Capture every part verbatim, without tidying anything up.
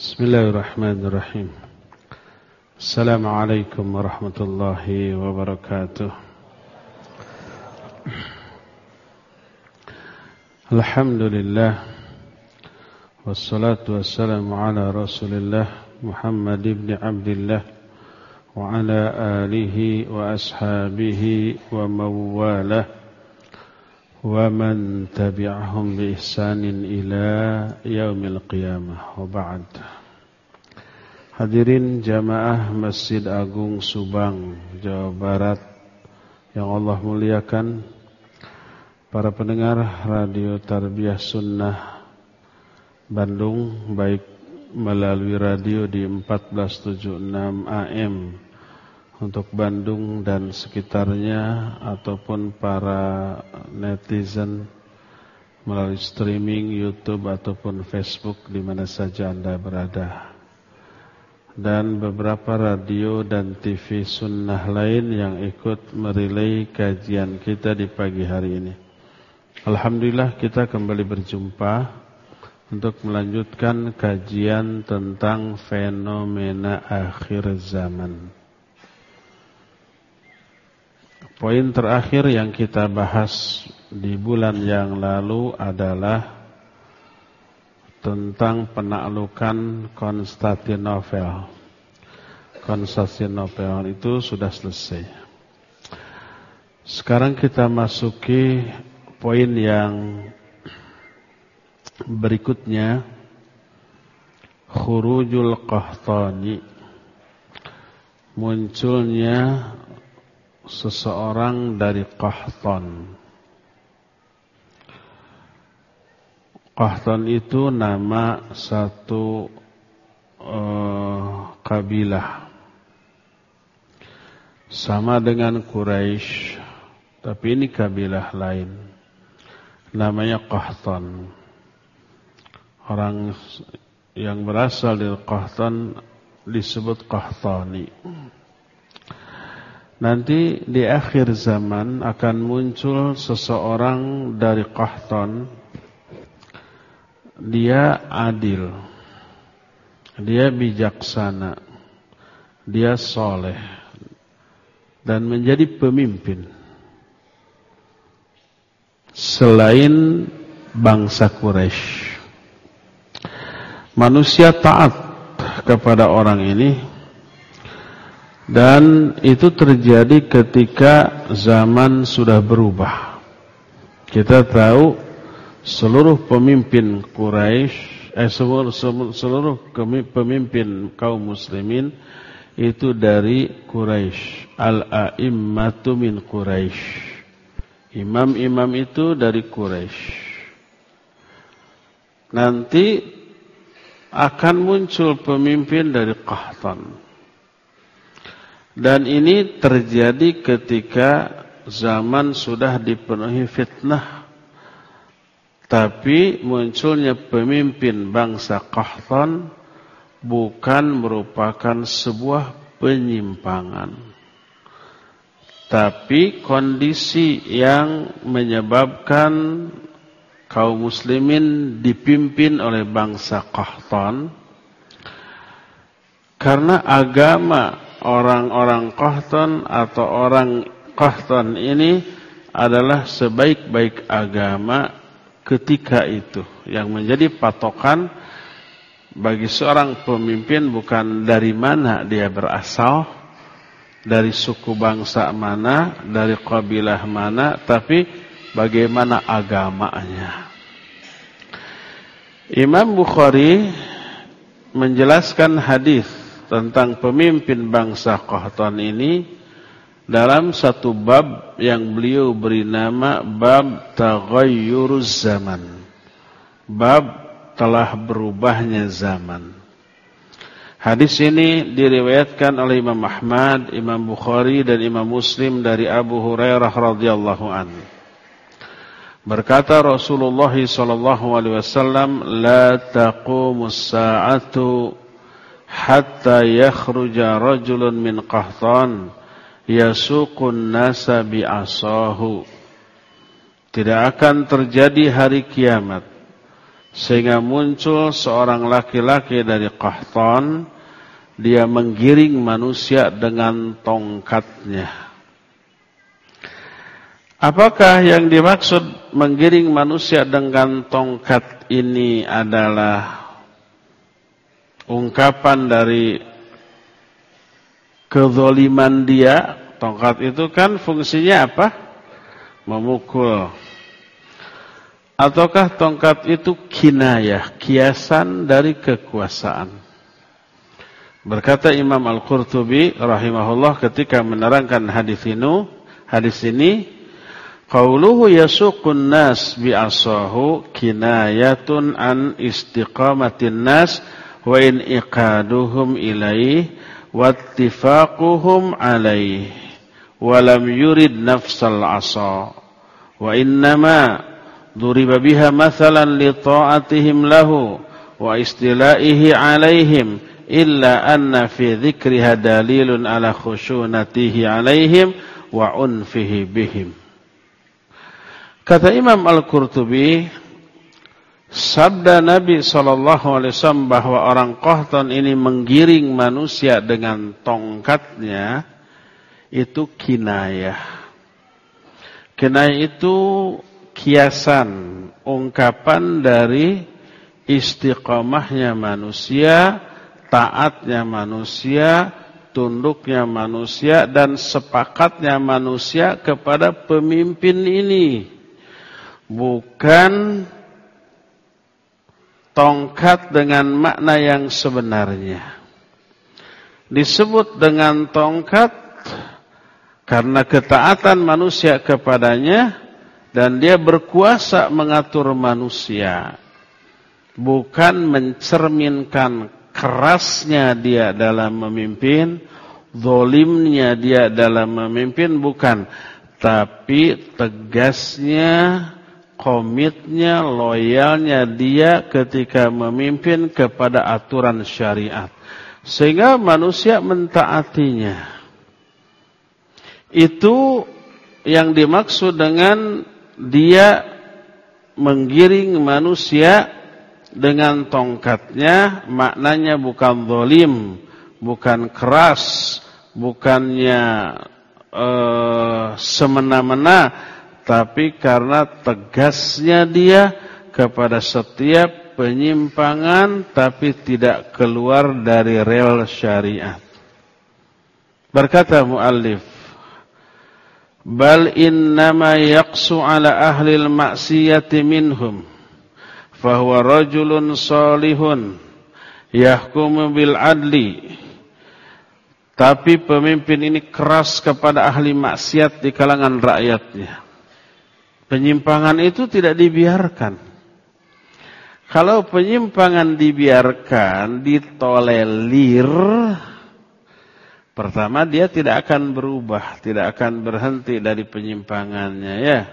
Bismillahirrahmanirrahim. Assalamualaikum warahmatullahi wabarakatuh. Alhamdulillah. Wassalatu wassalamu ala Rasulillah Muhammad ibn Abdullah wa ala alihi wa ashabihi wa mawalah wa man tabi'ahum bi ihsanin ila yaumil qiyamah wa ba'd. Hadirin jamaah Masjid Agung Subang, Jawa Barat yang Allah muliakan, para pendengar Radio Tarbiyah Sunnah Bandung, baik melalui radio di empat belas tujuh puluh enam A M untuk Bandung dan sekitarnya, ataupun para netizen melalui streaming YouTube ataupun Facebook di mana saja Anda berada, dan beberapa radio dan T V sunnah lain yang ikut merilai kajian kita di pagi hari ini. Alhamdulillah, kita kembali berjumpa untuk melanjutkan kajian tentang fenomena akhir zaman. Poin terakhir yang kita bahas di bulan yang lalu adalah tentang penaklukan Konstantinopel. Konstantinopel itu sudah selesai. Sekarang kita masuki poin yang berikutnya, khurujul Qahtani, munculnya seseorang dari Qahtan. Qahtan itu nama satu uh, kabilah, sama dengan Quraisy, tapi ini kabilah lain, namanya Qahtan. Orang yang berasal dari Qahtan disebut Qahtani. Nanti di akhir zaman akan muncul seseorang dari Qahtan. Dia adil, dia bijaksana, dia soleh, dan menjadi pemimpin selain bangsa Quraisy. Manusia taat kepada orang ini, dan itu terjadi ketika zaman sudah berubah. Kita tahu seluruh pemimpin Quraisy, eh, seluruh, seluruh pemimpin kaum muslimin itu dari Quraisy. Al-a'immatu min Quraisy. Imam-imam itu dari Quraisy. Nanti akan muncul pemimpin dari Qahtan. Dan ini terjadi ketika zaman sudah dipenuhi fitnah, tapi munculnya pemimpin bangsa Qahtan bukan merupakan sebuah penyimpangan, tapi kondisi yang menyebabkan kaum muslimin dipimpin oleh bangsa Qahtan, karena agama orang-orang Qahtan atau orang Qahtan ini adalah sebaik-baik agama ketika itu. Yang menjadi patokan bagi seorang pemimpin bukan dari mana dia berasal, dari suku bangsa mana, dari kabilah mana, tapi bagaimana agamanya. Imam Bukhari menjelaskan hadis tentang pemimpin bangsa Qahtan ini dalam satu bab yang beliau beri nama bab taghayyuruz zaman, bab telah berubahnya zaman. Hadis ini diriwayatkan oleh Imam Ahmad, Imam Bukhari dan Imam Muslim dari Abu Hurairah radhiyallahu anhu. Berkata Rasulullah sallallahu alaihi wasallam, la taqumus sa'atu hatta yakhruja rajulun min Qahtan yasuqun nasa bi'asahu. Tidak akan terjadi hari kiamat Sehingga muncul seorang laki-laki dari Qahtan, dia menggiring manusia dengan tongkatnya. Apakah yang dimaksud menggiring manusia dengan tongkat ini adalah ungkapan dari kezaliman dia? Tongkat itu kan fungsinya apa? Memukul. Ataukah tongkat itu kinayah, kiasan dari kekuasaan? Berkata Imam Al-Qurtubi rahimahullah ketika menerangkan hadis ini, hadis ini, qauluhu yasuqun nas bi'asahu kinayatun an istiqamatin nas wa in iqaduhum ilaih wattifaquhum alaih wa lam yurid nafsal asa wa innama duriba biha mathalan li ta'atihim lahu wa istilaihi alaihim illa anna fi dzikriha dalilun ala khusyunatihi alaihim wa unfihi bihim. Kata Imam Al-Qurtubi, sabda Nabi sallallahu alaihi wasallam bahwa orang Qahtan ini menggiring manusia dengan tongkatnya itu kinayah. Kinayah itu kiasan, ungkapan dari istiqamahnya manusia, taatnya manusia, tunduknya manusia, dan sepakatnya manusia kepada pemimpin ini. Bukan tongkat dengan makna yang sebenarnya. Disebut dengan tongkat karena ketaatan manusia kepadanya, dan dia berkuasa mengatur manusia. Bukan mencerminkan kerasnya dia dalam memimpin, zalimnya dia dalam memimpin, bukan. Tapi tegasnya, komitnya, loyalnya dia ketika memimpin kepada aturan syariat. Sehingga manusia mentaatinya. Itu yang dimaksud dengan dia menggiring manusia dengan tongkatnya, maknanya bukan zalim, bukan keras, bukannya uh, semena-mena, tapi karena tegasnya dia kepada setiap penyimpangan, tapi tidak keluar dari rel syariat. Berkata muallif, bal innama yaqsu ala ahli al-ma'siyati minhum fahuwa rajulun salihun yahkumu bil adli. Tapi pemimpin ini keras kepada ahli maksiat di kalangan rakyatnya. Penyimpangan itu tidak dibiarkan. Kalau penyimpangan dibiarkan, ditolerir, pertama, dia tidak akan berubah, tidak akan berhenti dari penyimpangannya, ya.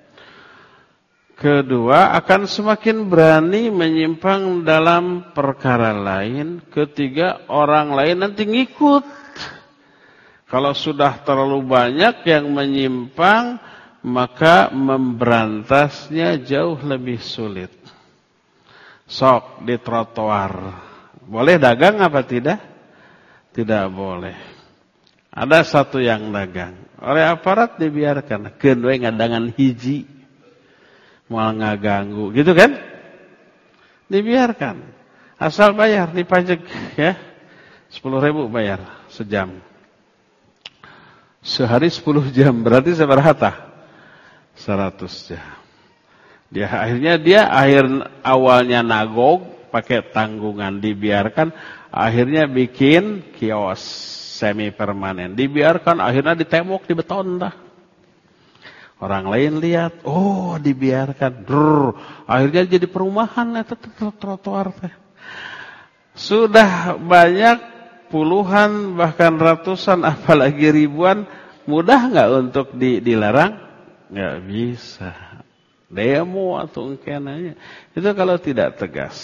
Kedua, akan semakin berani menyimpang dalam perkara lain. Ketiga, orang lain nanti ngikut. Kalau sudah terlalu banyak yang menyimpang, maka memberantasnya jauh lebih sulit. Sok di trotoar, boleh dagang apa tidak? Tidak boleh. Ada satu yang dagang, oleh aparat dibiarkan, keun we ngadangan hiji, moal ngaganggu, gitu kan? Dibiarkan, asal bayar, dipajak, ya, sepuluh ribu bayar sejam, sehari sepuluh jam, berarti seberapa? Seratus jam. Dia akhirnya dia akhir awalnya nagog, pakai tanggungan, dibiarkan, akhirnya bikin kios semi permanen, dibiarkan, akhirnya ditembok, di beton dah. Orang lain lihat, oh dibiarkan, Drrr. Akhirnya jadi perumahan, itu trotoar teh. Sudah banyak puluhan bahkan ratusan, apalagi ribuan, mudah nggak untuk di, dilarang? Nggak bisa. Demo atau engkenanya, itu kalau tidak tegas.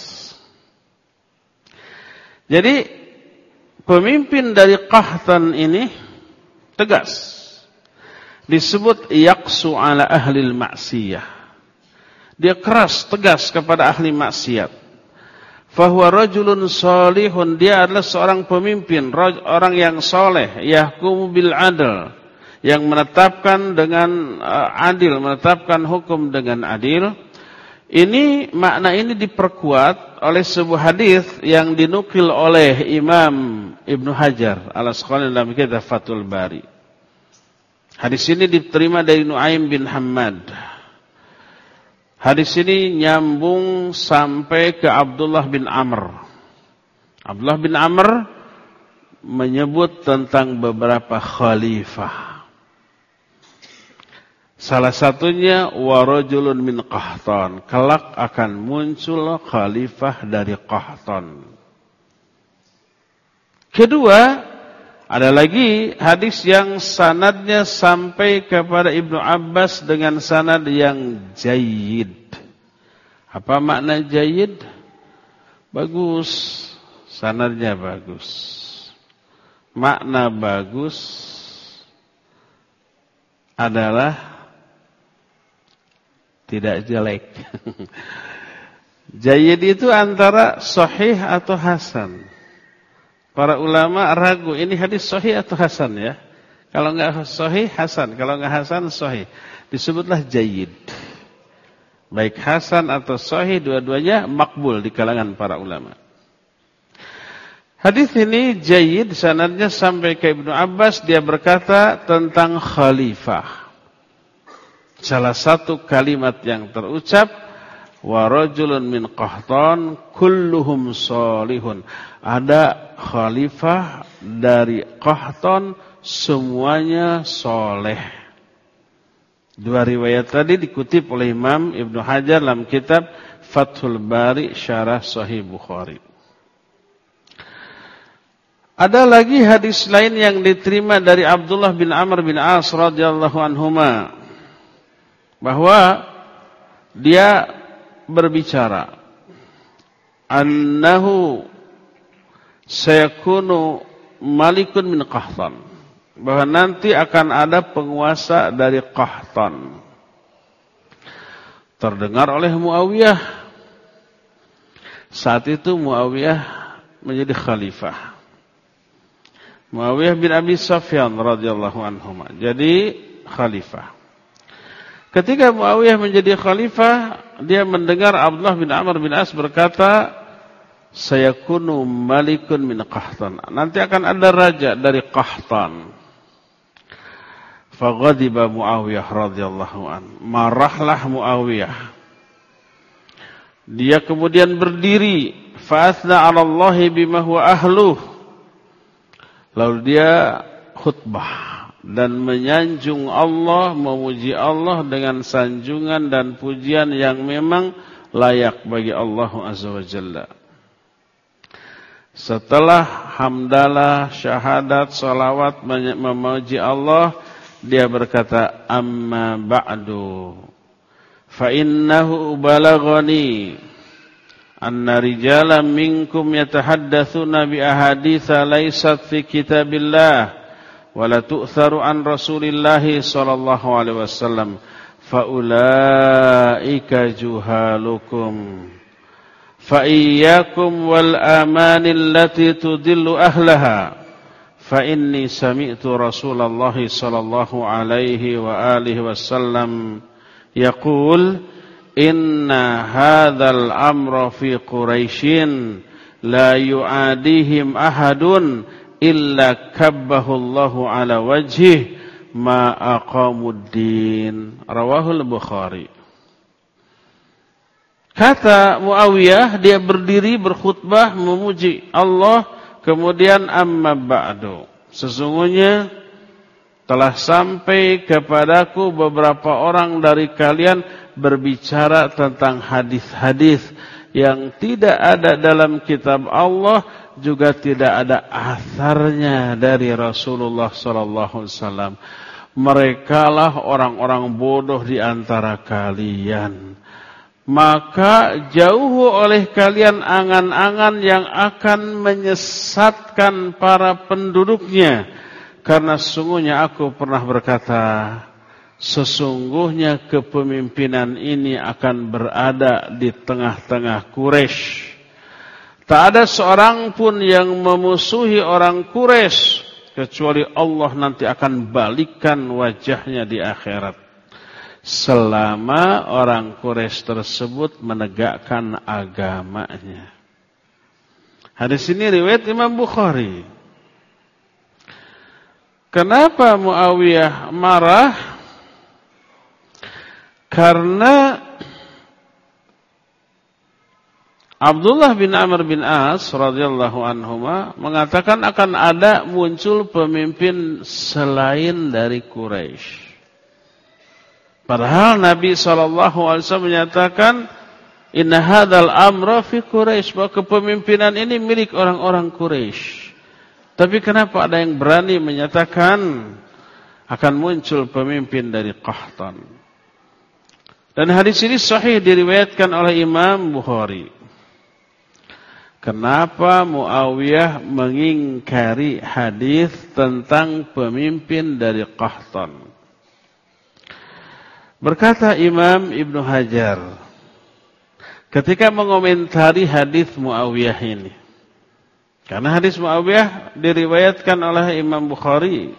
Jadi pemimpin dari Qahtan ini tegas. Disebut yaqsu ala ahlil maksiyah. dia keras, tegas kepada ahli maksiat. Fahuwa rajulun salihun, dia adalah seorang pemimpin, orang yang soleh, yahkumu bil adl, yang menetapkan dengan adil, menetapkan hukum dengan adil. Ini makna ini diperkuat oleh sebuah hadis yang dinukil oleh Imam Ibnu Hajar Al-Asqalani dalam kitab Fathul Bari. Hadis ini diterima dari Nuaim bin Hammad. Hadis ini nyambung sampai ke Abdullah bin Amr. Abdullah bin Amr menyebut tentang beberapa khalifah. Salah satunya warajulun min Qahtan. Kelak akan muncul khalifah dari Qahtan. Kedua, ada lagi hadis yang sanadnya sampai kepada Ibnu Abbas dengan sanad yang jayyid. Apa makna jayyid? Bagus. Sanadnya bagus. Makna bagus adalah tidak jelek. Jayyid itu antara sahih atau hasan. Para ulama ragu, ini hadis sahih atau hasan ya. Kalau enggak sahih, hasan. Kalau enggak hasan, sahih. Disebutlah jayyid. Baik hasan atau sahih, dua-duanya makbul di kalangan para ulama. Hadis ini jayyid, sanadnya sampai ke Ibnu Abbas. Dia berkata tentang khalifah. Salah satu kalimat yang terucap, wa rajulun min Qahtan kulluhum salihun. Ada khalifah dari Qahtan, semuanya soleh. Dua riwayat tadi dikutip oleh Imam Ibnu Hajar dalam kitab Fathul Bari Syarah Sahih Bukhari. Ada lagi hadis lain yang diterima dari Abdullah bin Amr bin As radhiyallahu anhuma, bahwa dia berbicara, annahu sayakunu malikun min Qahtan, bahwa nanti akan ada penguasa dari Qahtan. Terdengar oleh Muawiyah. Saat itu Muawiyah menjadi khalifah. Muawiyah bin Abi Sufyan radhiyallahu anhu jadi khalifah. Ketika Muawiyah menjadi khalifah, dia mendengar Abdullah bin Amr bin As berkata, sayakunu malikun min Qahtan. Nanti akan ada raja dari Qahtan. Faghadiba Muawiyah radhiyallahu an. Marahlah Muawiyah. Dia kemudian berdiri, fa'athna 'ala Allah bima huwa ahluh. Lalu dia khutbah dan menyanjung Allah, memuji Allah dengan sanjungan dan pujian yang memang layak bagi Allah Azza wa Jalla. Setelah hamdalah, syahadat, salawat, memuji Allah, dia berkata, amma ba'du, fa innahu balaghani anna rijalan minkum yatahaddatsuna bi ahaditsa laysat fi kitabillah wa la tu'tharu an Rasulillah sallallahu alaihi wasallam fa ulaika juhalukum fa iyyakum wal amani allati tudillu ahlaha fa inni sami'tu Rasulullah sallallahu alaihi wa alihi wasallam yaqul inna hadzal amra fi Quraisyin la yu'adihim ahadun illa kabbahu Allahu ala wajhih ma aqamuddin. Rawahul Bukhari. Kata Muawiyah, dia berdiri berkhutbah memuji Allah, kemudian amma ba'du, sesungguhnya telah sampai kepadaku beberapa orang dari kalian berbicara tentang hadis-hadis yang tidak ada dalam kitab Allah, juga tidak ada asarnya dari Rasulullah sallallahu alaihi wasallam. Merekalah orang-orang bodoh di antara kalian. Maka jauh oleh kalian angan-angan yang akan menyesatkan para penduduknya. Karena sesungguhnya aku pernah berkata, sesungguhnya kepemimpinan ini akan berada di tengah-tengah Quraisy. Tak ada seorang pun yang memusuhi orang Quraisy kecuali Allah nanti akan balikan wajahnya di akhirat, selama orang Quraisy tersebut menegakkan agamanya. Hadis ini riwayat Imam Bukhari. Kenapa Muawiyah marah? Karena Abdullah bin Amr bin As radhiyallahu anhuma mengatakan akan ada muncul pemimpin selain dari Quraisy. Padahal Nabi shallallahu alaihi wasallam menyatakan inna hadzal amra fi Quraisy, bahwa kepemimpinan ini milik orang-orang Quraisy. Tapi kenapa ada yang berani menyatakan akan muncul pemimpin dari Qahtan? Dan hadis ini sahih diriwayatkan oleh Imam Bukhari. Kenapa Muawiyah mengingkari hadis tentang pemimpin dari Qahtan? Berkata Imam Ibnu Hajar ketika mengomentari hadis Muawiyah ini, karena hadis Muawiyah diriwayatkan oleh Imam Bukhari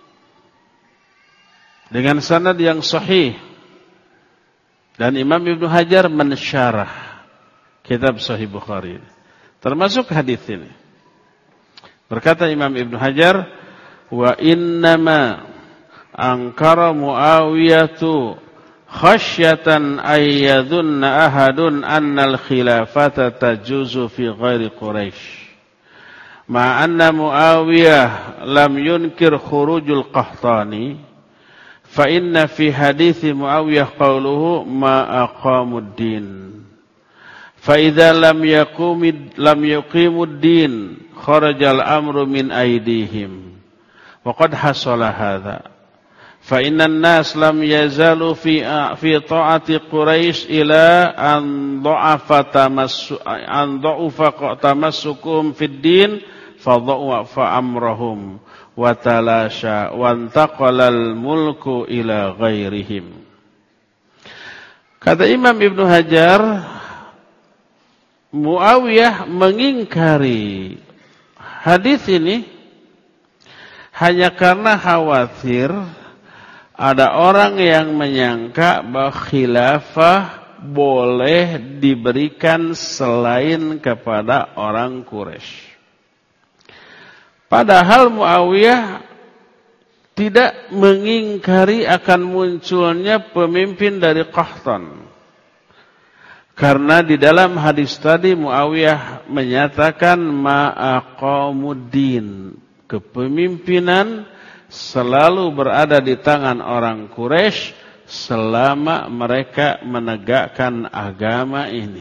dengan sanad yang sahih, dan Imam Ibnu Hajar mensyarah kitab Sahih Bukhari, termasuk hadis ini. Berkata Imam Ibnu Hajar, wa innama angkara Muawiyatu khasyatan ayyadunna ahadun annal khilafata tajuzu fi ghairi Quraisy. Ma anna Muawiyah lam yunkir khurujul Qahtani, fa inna fi hadithi Muawiyah qawluhu ma aqamud din. Fa idza lam yaqumid lam yuqimud din kharajal amru min aydihim. Wa qad hasala hadza. Fa innan nas lam yazalu fi fi ta'ati Quraisy ila an dha'afa tamassu an dha'afa tamassukum fid din fa dha'afa amrahum wa talasha wa antaqalal mulku ila ghairihim. Kata Imam Ibnu Hajar, Muawiyah mengingkari hadis ini hanya karena khawatir ada orang yang menyangka bahwa khilafah boleh diberikan selain kepada orang Quraisy. Padahal Muawiyah tidak mengingkari akan munculnya pemimpin dari Qahtan. Karena di dalam hadis tadi Muawiyah menyatakan ma'aqamuddin, kepemimpinan selalu berada di tangan orang Quraisy selama mereka menegakkan agama ini.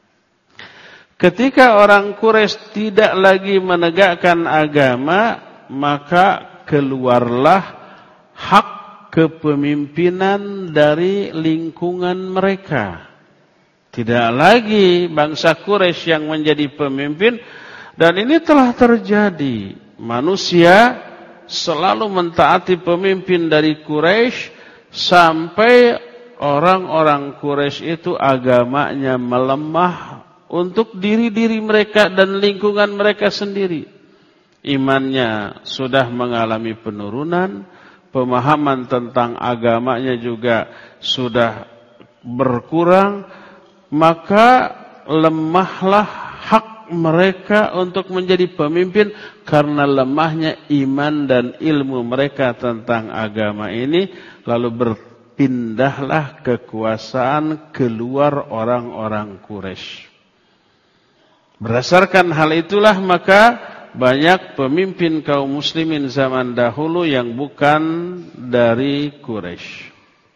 Ketika orang Quraisy tidak lagi menegakkan agama, maka keluarlah hak kepemimpinan dari lingkungan mereka. Tidak lagi bangsa Quraisy yang menjadi pemimpin, dan ini telah terjadi. Manusia selalu mentaati pemimpin dari Quraisy sampai orang-orang Quraisy itu agamanya melemah untuk diri-diri mereka dan lingkungan mereka sendiri. Imannya sudah mengalami penurunan, pemahaman tentang agamanya juga sudah berkurang, maka lemahlah hak mereka untuk menjadi pemimpin karena lemahnya iman dan ilmu mereka tentang agama ini. Lalu berpindahlah kekuasaan keluar orang-orang Quraisy. Berdasarkan hal itulah maka banyak pemimpin kaum muslimin zaman dahulu yang bukan dari Quraisy.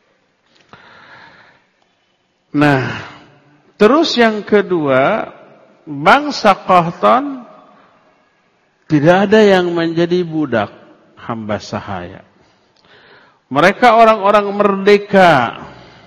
Nah, terus yang kedua, bangsa Qahtan tidak ada yang menjadi budak hamba sahaya. Mereka orang-orang merdeka.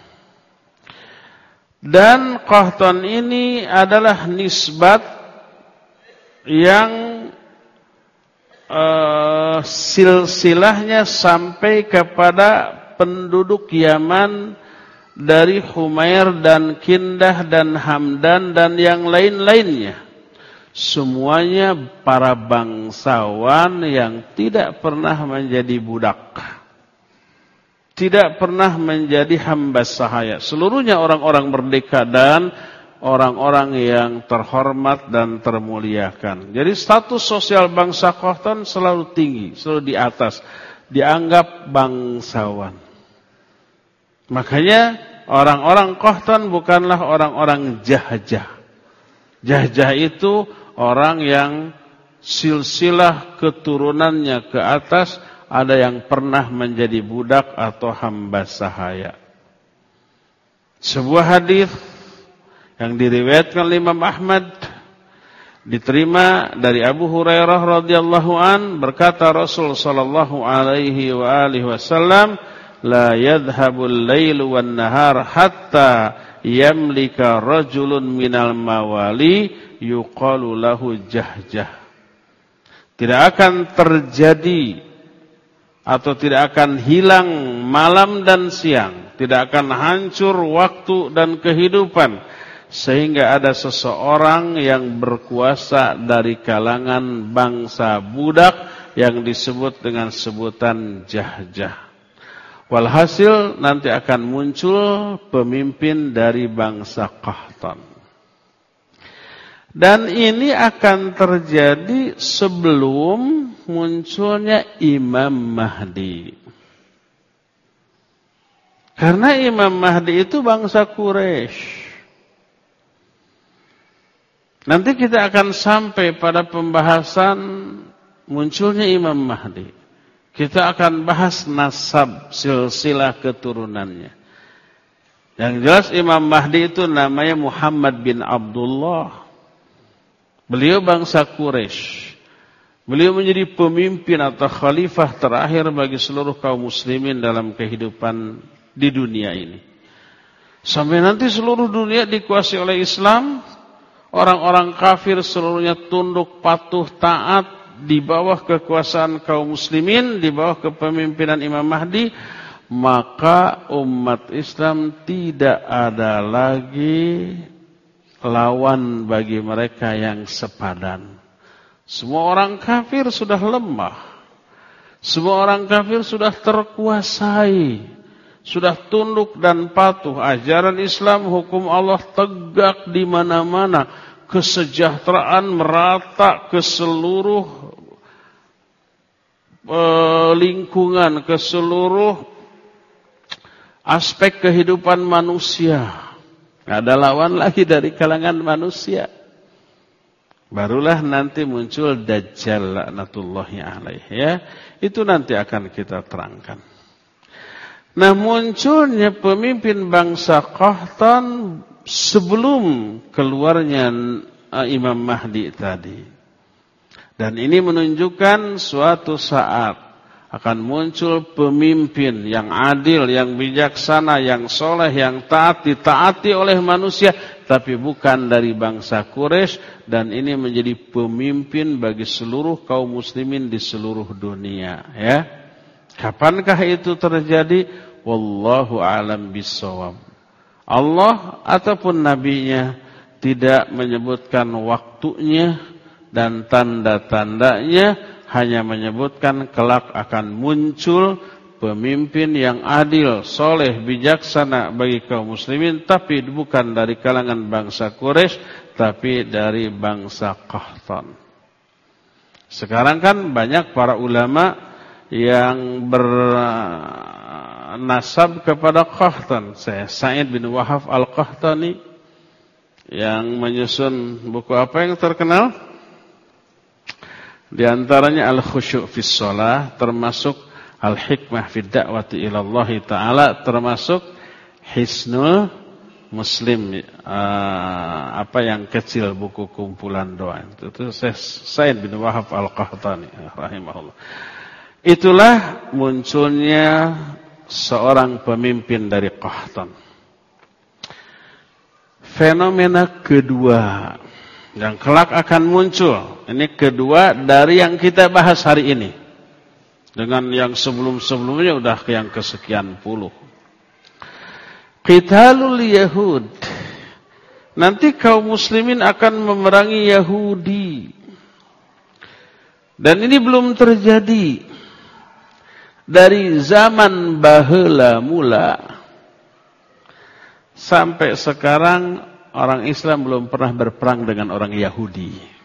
Dan Qahtan ini adalah nisbat yang uh, silsilahnya sampai kepada penduduk Yaman dari Humair dan Kindah dan Hamdan dan yang lain-lainnya. Semuanya para bangsawan yang tidak pernah menjadi budak. Tidak pernah menjadi hamba sahaya. Seluruhnya orang-orang merdeka dan orang-orang yang terhormat dan termuliakan. Jadi status sosial bangsa Qahtan selalu tinggi, selalu di atas. Dianggap bangsawan. Makanya orang-orang Qahtan bukanlah orang-orang jahjah. Jahjah itu orang yang silsilah keturunannya ke atas ada yang pernah menjadi budak atau hamba sahaya. Sebuah hadis yang diriwayatkan oleh Imam Ahmad diterima dari Abu Hurairah radhiyallahu an, berkata Rasul sallallahu alaihi wa alihi wasallam, la yadhhabul lailu wan nahar hatta yamlika rajulun minal mawali yuqalu lahu jahjah. Tidak akan terjadi atau tidak akan hilang malam dan siang, tidak akan hancur waktu dan kehidupan sehingga ada seseorang yang berkuasa dari kalangan bangsa budak yang disebut dengan sebutan jahjah. Walhasil nanti akan muncul pemimpin dari bangsa Qahtan. Dan ini akan terjadi sebelum munculnya Imam Mahdi. Karena Imam Mahdi itu bangsa Quraisy. Nanti kita akan sampai pada pembahasan munculnya Imam Mahdi. Kita akan bahas nasab silsilah keturunannya. Yang jelas Imam Mahdi itu namanya Muhammad bin Abdullah. Beliau bangsa Quraisy. Beliau menjadi pemimpin atau khalifah terakhir bagi seluruh kaum muslimin dalam kehidupan di dunia ini. Sampai nanti seluruh dunia dikuasai oleh Islam, orang-orang kafir seluruhnya tunduk, patuh, taat di bawah kekuasaan kaum muslimin, di bawah kepemimpinan Imam Mahdi, maka umat Islam tidak ada lagi lawan bagi mereka yang sepadan. Semua orang kafir sudah lemah. Semua orang kafir sudah terkuasai. Sudah tunduk dan patuh. Ajaran Islam, hukum Allah tegak di mana-mana. Kesejahteraan merata ke seluruh uh, lingkungan, ke seluruh aspek kehidupan manusia. Nggak ada lawan lagi dari kalangan manusia. Barulah nanti muncul Dajjal laknatullahi alaih. Ya, itu nanti akan kita terangkan. Nah, munculnya pemimpin bangsa Qahtan sebelum keluarnya Imam Mahdi tadi. Dan ini menunjukkan suatu saat akan muncul pemimpin yang adil, yang bijaksana, yang soleh, yang taat, ditaati oleh manusia, tapi bukan dari bangsa Quraisy, dan ini menjadi pemimpin bagi seluruh kaum muslimin di seluruh dunia. Ya, kapankah itu terjadi? Wallahu a'lam bissawab. Allah ataupun nabinya tidak menyebutkan waktunya dan tanda-tandanya. Hanya menyebutkan kelak akan muncul pemimpin yang adil, soleh, bijaksana bagi kaum muslimin, tapi bukan dari kalangan bangsa Quraisy, tapi dari bangsa Qahtan. Sekarang kan banyak para ulama yang bernasab kepada Qahtan. Saya Sa'id bin Wahab Al-Qahtani yang menyusun buku apa yang terkenal? Di antaranya Al-Khusyu' fis Shalah, termasuk Al-Hikmah fid Da'wati ila Allah Ta'ala, termasuk Hisnul Muslim, uh, apa yang kecil, buku kumpulan doa. Itu, itu Sa'id bin Wahab Al-Qahtani rahimahullah. Itulah munculnya seorang pemimpin dari Qahtan. Fenomena kedua yang kelak akan muncul, ini kedua dari yang kita bahas hari ini. Dengan yang sebelum-sebelumnya udah ke yang kesekian puluh. Qitalul Yahud. Nanti kaum muslimin akan memerangi Yahudi. Dan ini belum terjadi. Dari zaman baheula mula sampai sekarang orang Islam belum pernah berperang dengan orang Yahudi.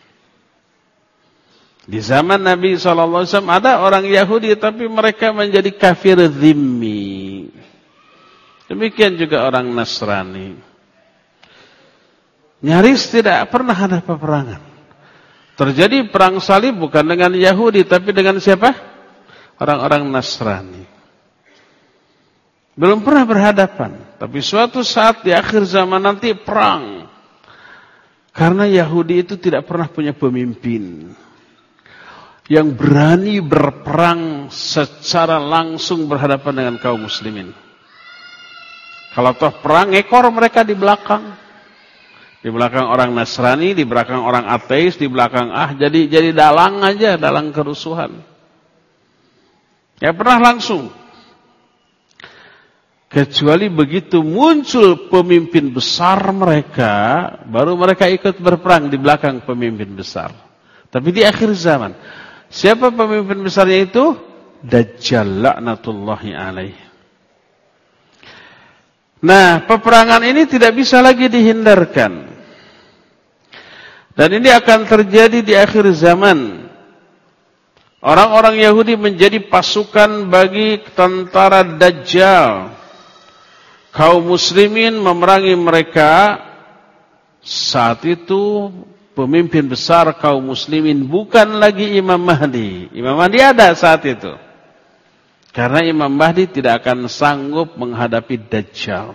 Di zaman Nabi shallallahu alaihi wasallam ada orang Yahudi tapi mereka menjadi kafir zimmi. Demikian juga orang Nasrani. Nyaris tidak pernah ada peperangan. Terjadi perang salib bukan dengan Yahudi tapi dengan siapa? Orang-orang Nasrani. Belum pernah berhadapan. Tapi suatu saat di akhir zaman nanti perang. Karena Yahudi itu tidak pernah punya pemimpin yang berani berperang secara langsung berhadapan dengan kaum muslimin. Kalau toh perang, ekor mereka di belakang. Di belakang orang Nasrani, di belakang orang ateis, di belakang ah jadi jadi dalang aja, dalang kerusuhan. Ya pernah langsung. Kecuali begitu muncul pemimpin besar mereka, baru mereka ikut berperang di belakang pemimpin besar. Tapi di akhir zaman, siapa pemimpin besarnya itu? Dajjal laknatullahi alaih. Nah, peperangan ini tidak bisa lagi dihindarkan. Dan ini akan terjadi di akhir zaman. Orang-orang Yahudi menjadi pasukan bagi tentara Dajjal. Kaum muslimin memerangi mereka. Saat itu pemimpin besar kaum muslimin bukan lagi Imam Mahdi. Imam Mahdi ada saat itu. Karena Imam Mahdi tidak akan sanggup menghadapi Dajjal.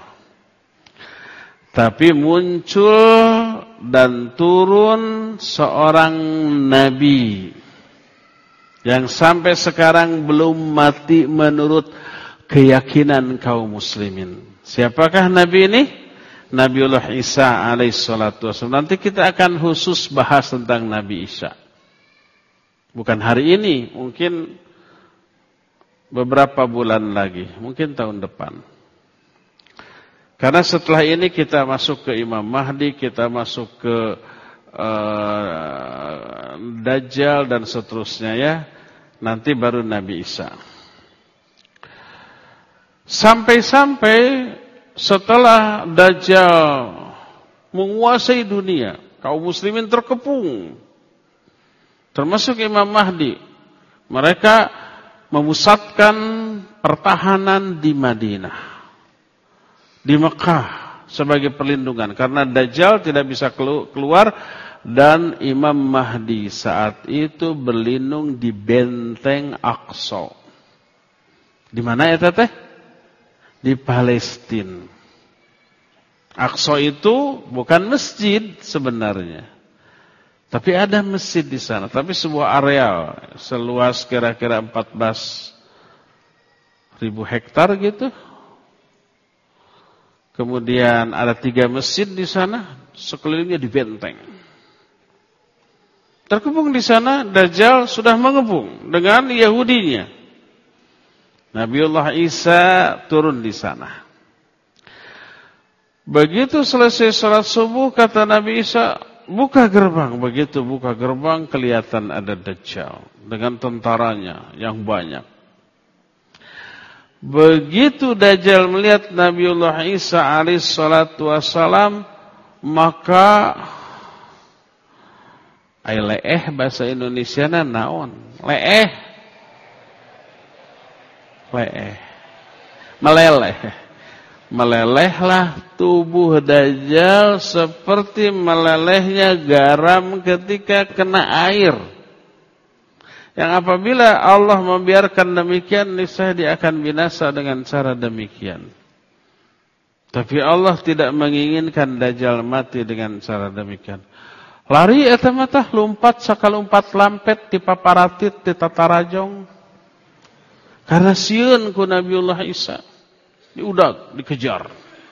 Tapi muncul dan turun seorang nabi yang sampai sekarang belum mati menurut keyakinan kaum muslimin. Siapakah nabi ini? Nabiullah Isa alaihissalatu wassalam. Nanti kita akan khusus bahas tentang Nabi Isa. Bukan hari ini, mungkin beberapa bulan lagi, mungkin tahun depan. Karena setelah ini kita masuk ke Imam Mahdi, kita masuk ke uh, Dajjal dan seterusnya ya. Nanti baru Nabi Isa. Sampai-sampai setelah Dajjal menguasai dunia, kaum muslimin terkepung. Termasuk Imam Mahdi. Mereka memusatkan pertahanan di Madinah, di Mekah sebagai perlindungan. Karena Dajjal tidak bisa keluar dan Imam Mahdi saat itu berlindung di benteng Aqsa. Di mana ya teteh? Di Palestina. Aqsa itu bukan masjid sebenarnya. Tapi ada masjid di sana. Tapi sebuah areal seluas kira-kira empat belas ribu hektar gitu. Kemudian ada tiga masjid di sana. Sekelilingnya di benteng. Terkepung di sana, Dajjal sudah mengepung dengan Yahudinya. Nabiullah Isa turun di sana. Begitu selesai salat subuh, kata Nabi Isa, buka gerbang. Begitu buka gerbang, kelihatan ada Dajjal dengan tentaranya yang banyak. Begitu Dajjal melihat Nabiullah Isa alaihissalatu wassalam, maka ay leeh bahasa Indonesiana naon? Leeh. Leeh. Meleleh. Melelehlah tubuh Dajjal seperti melelehnya garam ketika kena air. Yang apabila Allah membiarkan demikian, niscaya dia akan binasa dengan cara demikian. Tapi Allah tidak menginginkan Dajjal mati dengan cara demikian. Lari eta mah lompat sakalompat lampet di paparatit di tatarajong. Karena sieun ku Nabiullah Isa. Diudag, dikejar.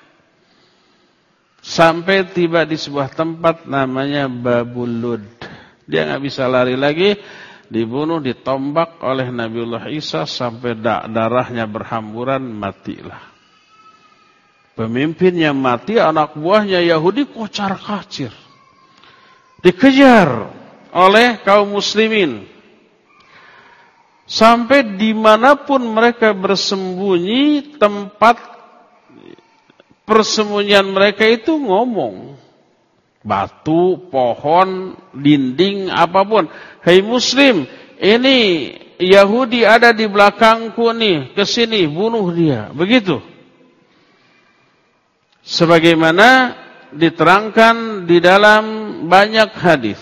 Sampai tiba di sebuah tempat namanya Babul Lud. Dia enggak bisa lari lagi dibunuh, ditombak oleh Nabiullah Isa sampai darahnya berhamburan, matilah. Pemimpinnya mati, anak buahnya Yahudi kocar kacir, dikejar oleh kaum muslimin. Sampai dimanapun mereka bersembunyi, tempat persembunyian mereka itu ngomong. Batu, pohon, dinding, apapun. Hei muslim, ini Yahudi ada di belakangku nih, kesini, bunuh dia. Begitu. Sebagaimana diterangkan di dalam banyak hadis.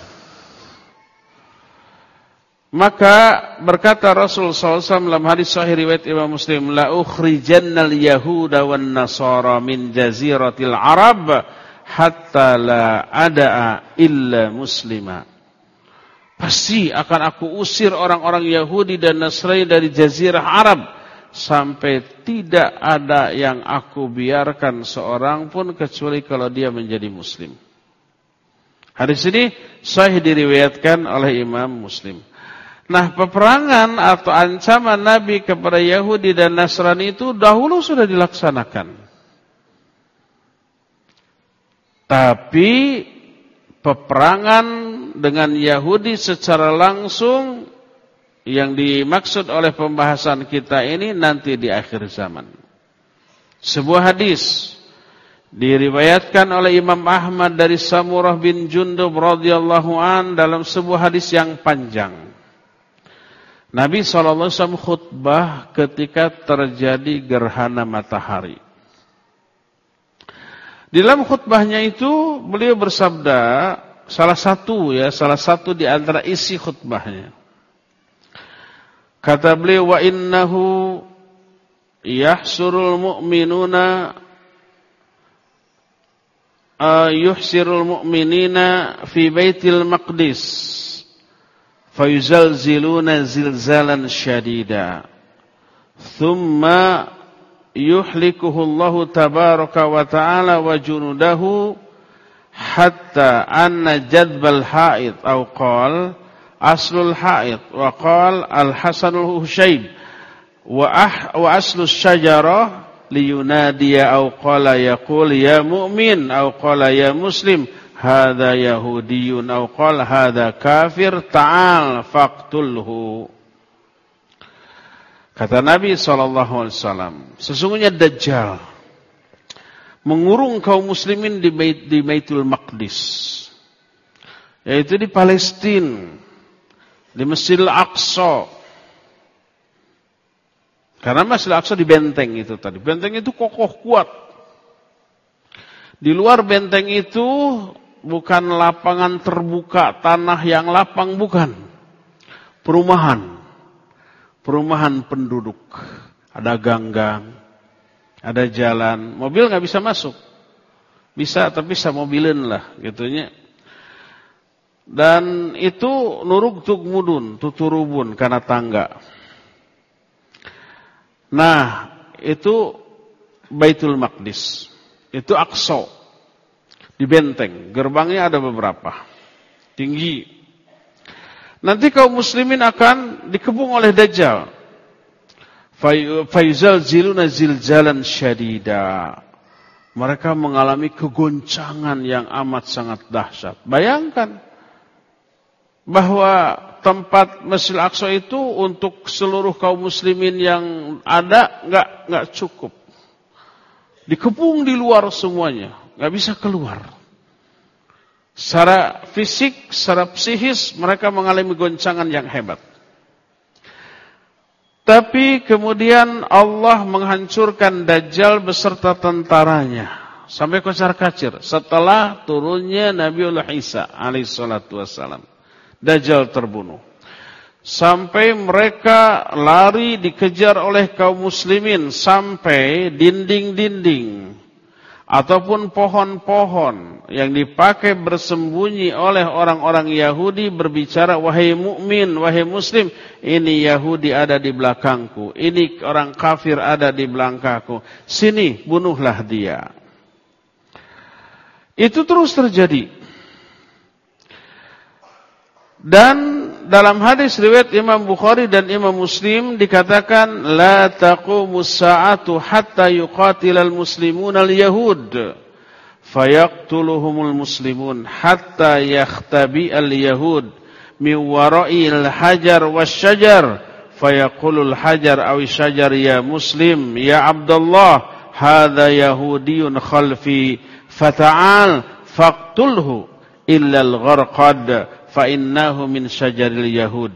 Maka berkata Rasul sallallahu alaihi wasallam dalam hadis sahih riwayat Imam Muslim, la ukhrijannal yahuda wan nasara min jaziratil arab hatta la ada'a illa muslima. Pasti akan aku usir orang-orang Yahudi dan Nasrani dari jazirah Arab sampai tidak ada yang aku biarkan seorang pun kecuali kalau dia menjadi muslim. Hadis ini sahih diriwayatkan oleh Imam Muslim. Nah, peperangan atau ancaman Nabi kepada Yahudi dan Nasrani itu dahulu sudah dilaksanakan. Tapi peperangan dengan Yahudi secara langsung yang dimaksud oleh pembahasan kita ini nanti di akhir zaman. Sebuah hadis diriwayatkan oleh Imam Ahmad dari Samurah bin Jundub radhiyallahu an dalam sebuah hadis yang panjang. Nabi shallallahu alaihi wasallam khutbah ketika terjadi gerhana matahari. Di dalam khutbahnya itu beliau bersabda, salah satu ya, salah satu di antara isi khutbahnya. Kata beliau, wa innahu yahsurul mu'minuna uh, yuhsirul mu'minina fi baitil maqdis. Fayuzalziluna zilzalan syadida thumma yuhlikuhu Allahu tabaraka wa ta'ala wa junudahu hatta anna jadbal ha'id aw qal aslul ha'id wa qal al-hasanul hushayb wa, ah, wa aslus syajarah liyunadiya aw qala yaqul ya mu'min aw qala ya muslim hadza yahudiyun aw qala hadza kafir ta'al faqtulhu. Kata Nabi sallallahu alaihi wasallam, sesungguhnya Dajjal mengurung kaum muslimin di Bait di Baitul Maqdis, yaitu di Palestina, di Masjidil Aqsa. Karena Masjidil Aqsa di benteng itu tadi. Benteng itu kokoh kuat. Di luar benteng itu bukan lapangan terbuka, tanah yang lapang, bukan. Perumahan. Perumahan penduduk. Ada ganggang, ada jalan. Mobil nggak bisa masuk. Bisa, tapi bisa mobilin lah, gitunya. Dan itu nuruk tuk mudun, tuturubun, karena tangga. Nah, itu Baitul Maqdis. Itu Aqsa. Di benteng. Gerbangnya ada beberapa. Tinggi. Nanti kaum muslimin akan dikepung oleh Dajjal. Fayuzalziluna zilzalan syadida. Mereka mengalami kegoncangan yang amat sangat dahsyat. Bayangkan bahwa tempat Masjidil Aqsa itu untuk seluruh kaum muslimin yang ada enggak enggak cukup. Dikepung di luar semuanya, enggak bisa keluar. Secara fisik, secara psikis mereka mengalami goncangan yang hebat. Tapi kemudian Allah menghancurkan Dajjal beserta tentaranya sampai kocar-kacir setelah turunnya Nabiullah Isa alaihi salatu wassalam. Dajjal terbunuh. Sampai mereka lari dikejar oleh kaum muslimin sampai dinding-dinding ataupun pohon-pohon yang dipakai bersembunyi oleh orang-orang Yahudi berbicara, wahai mukmin, wahai muslim, ini Yahudi ada di belakangku, ini orang kafir ada di belakangku, sini bunuhlah dia. Itu terus terjadi. Dan dalam hadis riwayat Imam Bukhari dan Imam Muslim dikatakan la taqumus sa'atu hatta yuqatilal muslimuna al-yahud fayaqtuluhumul muslimun hatta yakhtabi al-yahud min wara'il hajar wasyajar fayaqulul hajar aw syajar ya muslim ya Abdullah hadza yahudiyun khalfi fata'al faqtulhu illa al-gharqad fa innahu min syajaril yahud.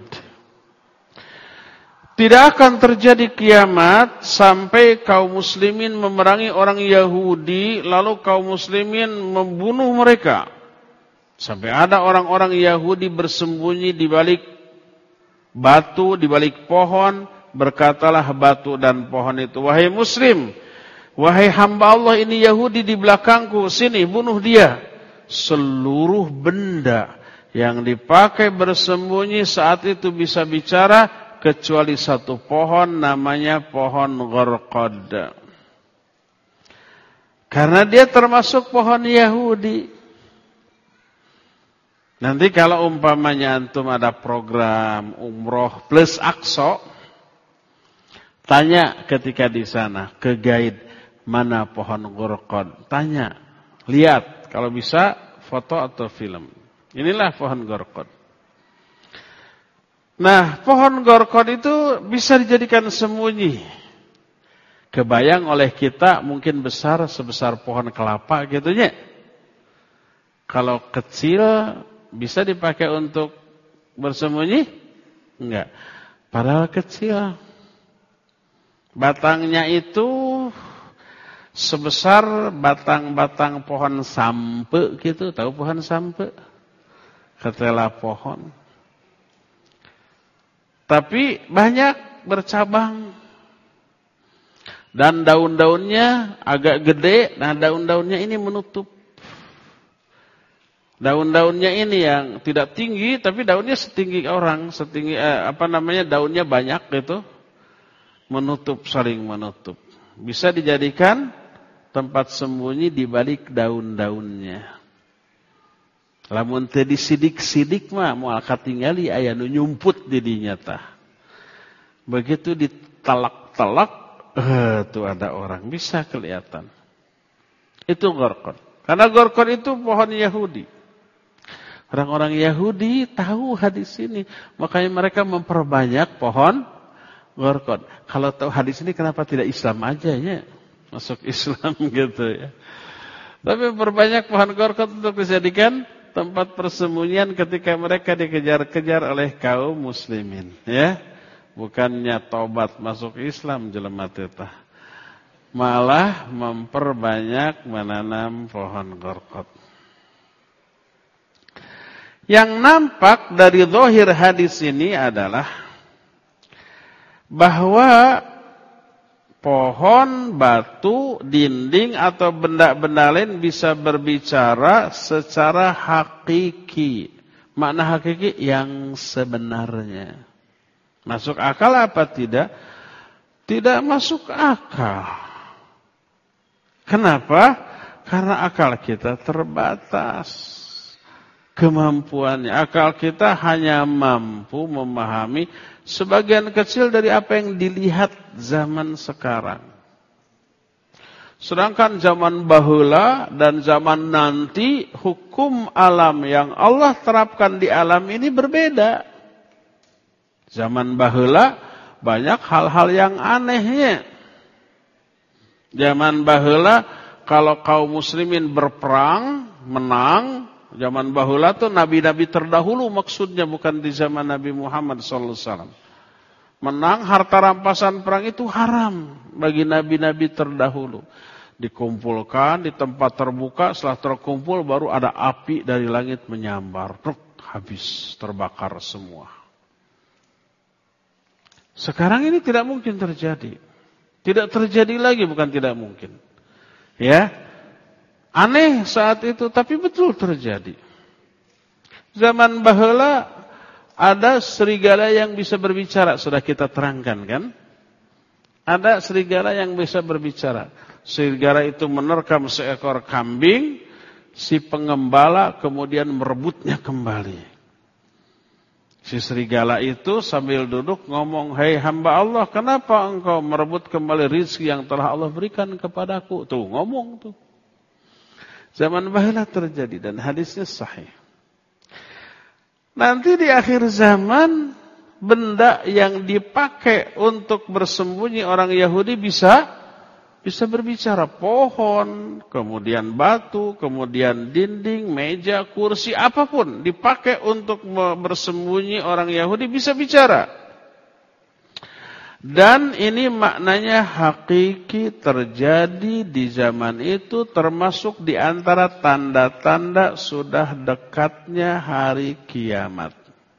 Tidak akan terjadi kiamat sampai kaum muslimin memerangi orang Yahudi lalu kaum muslimin membunuh mereka. Sampai ada orang-orang Yahudi bersembunyi di balik batu, di balik pohon, berkatalah batu dan pohon itu, wahai muslim, wahai hamba Allah ini Yahudi di belakangku, sini bunuh dia. Seluruh benda yang dipakai bersembunyi saat itu bisa bicara kecuali satu pohon namanya pohon gharqad. Karena dia termasuk pohon Yahudi. Nanti kalau umpamanya antum ada program umroh plus Aqsa, tanya ketika di sana ke guide mana pohon gharqad. Tanya, lihat kalau bisa foto atau film. Inilah pohon gharqad. Nah, pohon gharqad itu bisa dijadikan sembunyi. Kebayang oleh kita mungkin besar sebesar pohon kelapa gitu ya. Kalau kecil bisa dipakai untuk bersembunyi? Enggak. Padahal kecil. Batangnya itu sebesar batang-batang pohon sampe gitu. Tahu pohon sampe? Ketela pohon. Tapi banyak bercabang. Dan daun-daunnya agak gede. Nah, daun-daunnya ini menutup. Daun-daunnya ini yang tidak tinggi, tapi daunnya setinggi orang, setinggi eh, apa namanya daunnya banyak gitu, menutup, saling menutup. Bisa dijadikan tempat sembunyi di balik daun-daunnya. Lamun teu disidik-sidik mah moal katingali aya nu nyumput di dinya tah. Begitu ditalak-talak, eh tuh ada orang bisa kelihatan. Itu gharqad. Karena gharqad itu pohon Yahudi. Orang-orang Yahudi tahu hadis ini, makanya mereka memperbanyak pohon gharqad. Kalau tahu hadis ini kenapa tidak Islam aja ya? Masuk Islam gitu ya. Tapi memperbanyak pohon gharqad untuk dijadikan tempat persembunyian ketika mereka dikejar-kejar oleh kaum muslimin, ya. Bukannya tobat masuk Islam jelema teh tah. Malah memperbanyak menanam pohon gharqad. Yang nampak dari zahir hadis ini adalah bahwa pohon, batu, dinding atau benda-benda lain bisa berbicara secara hakiki. Makna hakiki yang sebenarnya. Masuk akal apa tidak? Tidak masuk akal. Kenapa? Karena akal kita terbatas. Kemampuannya. Akal kita hanya mampu memahami sebagian kecil dari apa yang dilihat zaman sekarang. Sedangkan zaman baheula dan zaman nanti hukum alam yang Allah terapkan di alam ini berbeda. Zaman baheula banyak hal-hal yang anehnya. Zaman baheula kalau kaum muslimin berperang, menang, zaman baheula tuh nabi-nabi terdahulu maksudnya, bukan di zaman Nabi Muhammad sallallahu alaihi wasallam. Menang harta rampasan perang itu haram bagi nabi-nabi terdahulu. Dikumpulkan di tempat terbuka, setelah terkumpul baru ada api dari langit menyambar. Ruk, habis, terbakar semua. Sekarang ini tidak mungkin terjadi. Tidak terjadi lagi, bukan tidak mungkin. Ya. Aneh saat itu, tapi betul terjadi. Zaman baheula ada serigala yang bisa berbicara, sudah kita terangkan kan? Ada serigala yang bisa berbicara. Serigala itu menerkam seekor kambing, si pengembala kemudian merebutnya kembali. Si serigala itu sambil duduk ngomong, "Hai hamba Allah, kenapa engkau merebut kembali rizki yang telah Allah berikan kepadaku?" Tuh ngomong tuh. Zaman baheula terjadi dan hadisnya sahih. Nanti di akhir zaman, benda yang dipakai untuk bersembunyi orang Yahudi bisa bisa berbicara. Pohon, kemudian batu, kemudian dinding, meja, kursi, apapun dipakai untuk bersembunyi orang Yahudi bisa bicara. Dan ini maknanya hakiki terjadi di zaman itu, termasuk di antara tanda-tanda sudah dekatnya hari kiamat.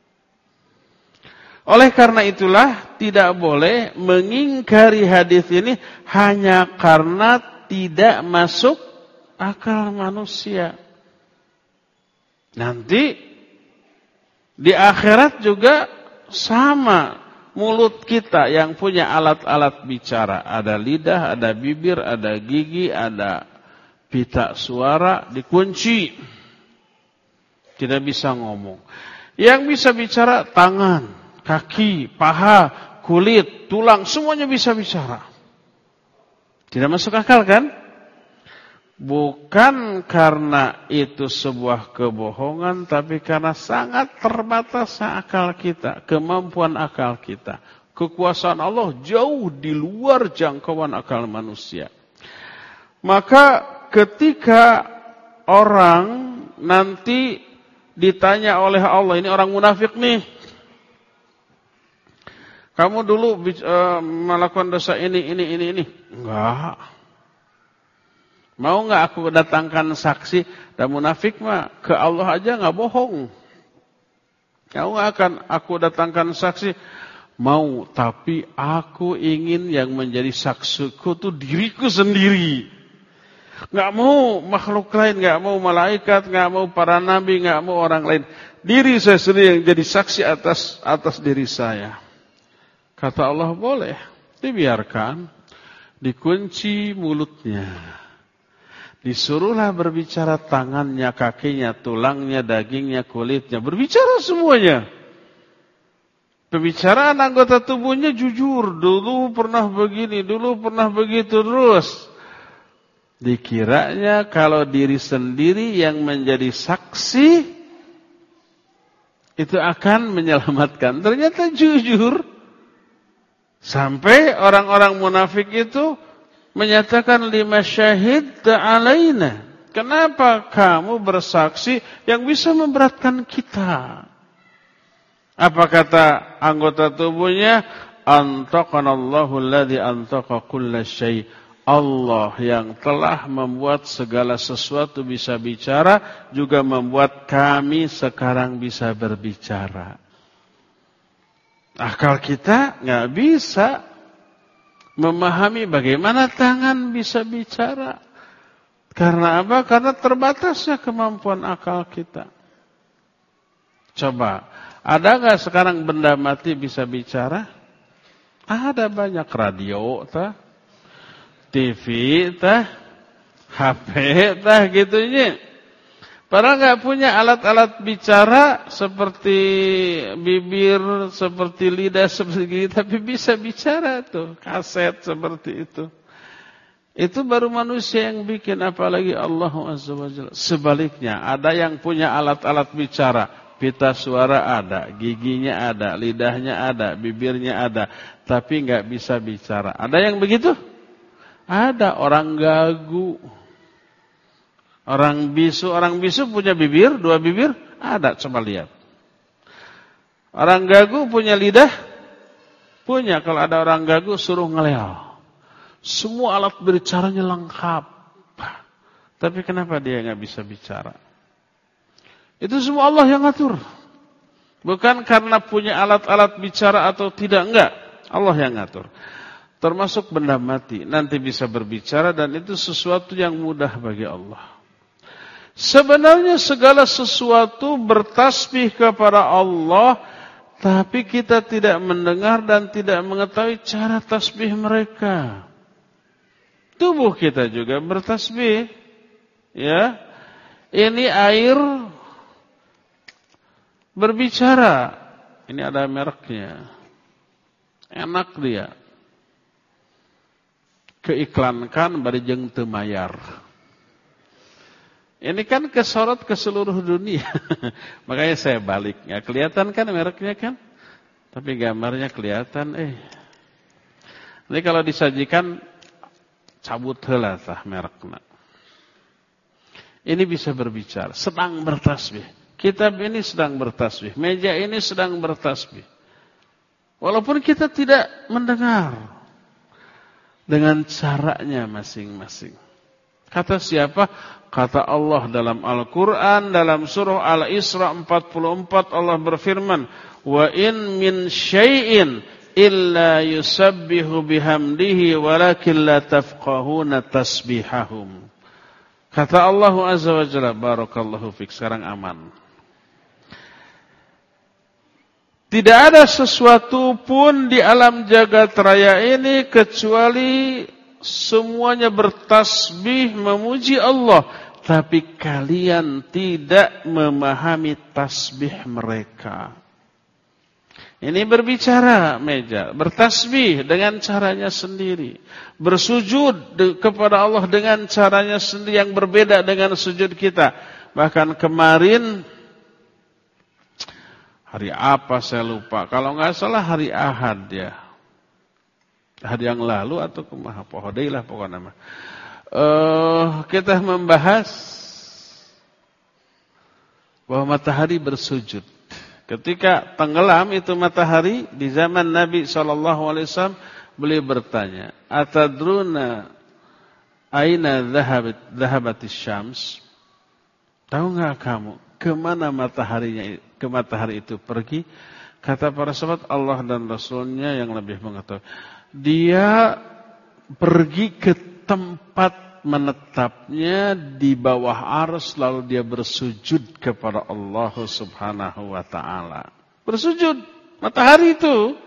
Oleh karena itulah tidak boleh mengingkari hadis ini hanya karena tidak masuk akal manusia. Nanti di akhirat juga sama, mulut kita yang punya alat-alat bicara. Ada lidah, ada bibir, ada gigi, ada pita suara, dikunci. Tidak bisa ngomong. Yang bisa bicara tangan, kaki, paha, kulit, tulang, semuanya bisa bicara. Tidak masuk akal kan? Bukan karena itu sebuah kebohongan, tapi karena sangat terbatasnya akal kita, kemampuan akal kita. Kekuasaan Allah jauh di luar jangkauan akal manusia. Maka ketika orang nanti ditanya oleh Allah, ini orang munafik nih, kamu dulu uh, melakukan dosa ini, ini, ini, ini. Enggak. Mau enggak aku datangkan saksi? Dan munafik mah ke Allah aja enggak bohong. Mau enggak akan aku datangkan saksi? Mau, tapi aku ingin yang menjadi saksiku itu diriku sendiri. Enggak mau makhluk lain, enggak mau malaikat, enggak mau para nabi, enggak mau orang lain. Diri saya sendiri yang jadi saksi atas atas diri saya. Kata Allah, boleh, dibiarkan, dikunci mulutnya. Disuruhlah berbicara tangannya, kakinya, tulangnya, dagingnya, kulitnya. Berbicara semuanya. Pembicaraan anggota tubuhnya jujur. Dulu pernah begini, dulu pernah begitu terus. Dikiranya kalau diri sendiri yang menjadi saksi, itu akan menyelamatkan. Ternyata jujur. Sampai orang-orang munafik itu menyatakan lima syahid alaina. Kenapa kamu bersaksi yang bisa memberatkan kita? Apa kata anggota tubuhnya? Antaqanallahu alladzi antaqa kulla syai'. Allah yang telah membuat segala sesuatu bisa bicara, juga membuat kami sekarang bisa berbicara. Akal kita nggak bisa memahami bagaimana tangan bisa bicara. Karena apa? Karena terbatasnya kemampuan akal kita. Coba, ada nggak sekarang benda mati bisa bicara? Ada banyak, radio, tah, T V, tah, H P, tah gitunya. Padahal nggak punya alat-alat bicara seperti bibir, seperti lidah, seperti gitu, tapi bisa bicara tuh, kaset seperti itu. Itu baru manusia yang bikin, apalagi Allah Azza wa Jalla. Sebaliknya, ada yang punya alat-alat bicara, pita suara ada, giginya ada, lidahnya ada, bibirnya ada, tapi nggak bisa bicara. Ada yang begitu? Ada, orang gagu. Orang bisu, orang bisu punya bibir, dua bibir? Ada, coba lihat. Orang gagu punya lidah? Punya, kalau ada orang gagu suruh ngelel. Semua alat bicaranya lengkap. Tapi kenapa dia nggak bisa bicara? Itu semua Allah yang ngatur. Bukan karena punya alat-alat bicara atau tidak, enggak. Allah yang ngatur. Termasuk benda mati, nanti bisa berbicara dan itu sesuatu yang mudah bagi Allah. Sebenarnya segala sesuatu bertasbih kepada Allah, tapi kita tidak mendengar dan tidak mengetahui cara tasbih mereka. Tubuh kita juga bertasbih, ya. Ini air berbicara, Ini ada mereknya. Enak dia. Keiklankan bari jeung teu mayar. Ini kan kesorot ke seluruh dunia. Makanya saya balik. Ya, kelihatan kan mereknya kan? Tapi gambarnya kelihatan. Eh. Ini kalau disajikan cabut heula tah merekna. Ini bisa berbicara, sedang bertasbih. Kitab ini sedang bertasbih, meja ini sedang bertasbih. Walaupun kita tidak mendengar dengan caranya masing-masing. Kata siapa? Kata Allah dalam Al-Quran, dalam surah Al-Isra empat puluh empat Allah berfirman, wa in min syai'in illa yusabbihu bihamdihi walakin la tafqahuna tasbihahum. Kata Allah Azza wa Jalla, barakallahu fik, sekarang aman. Tidak ada sesuatu pun di alam jagat raya ini kecuali semuanya bertasbih memuji Allah. Tapi kalian tidak memahami tasbih mereka. Ini berbicara meja, bertasbih dengan caranya sendiri. Bersujud kepada Allah dengan caranya sendiri yang berbeda dengan sujud kita. Bahkan kemarin, hari apa saya lupa. Kalau nggak salah hari Ahad ya. Hari yang lalu atau kumaha pohodei lah pokoknya mah. Uh, kita membahas bahwa matahari bersujud. Ketika tenggelam itu matahari di zaman Nabi shallallahu alaihi wasallam, beliau bertanya, atadruna aina dhahabat dhahabatis syams? Tahu nggak kamu kemana mataharinya, ke matahari itu pergi? Kata para sahabat, Allah dan Rasulnya yang lebih mengetahui. Dia pergi ke tempat menetapnya di bawah arsy, lalu dia bersujud kepada Allah Subhanahu wa taala. Bersujud matahari itu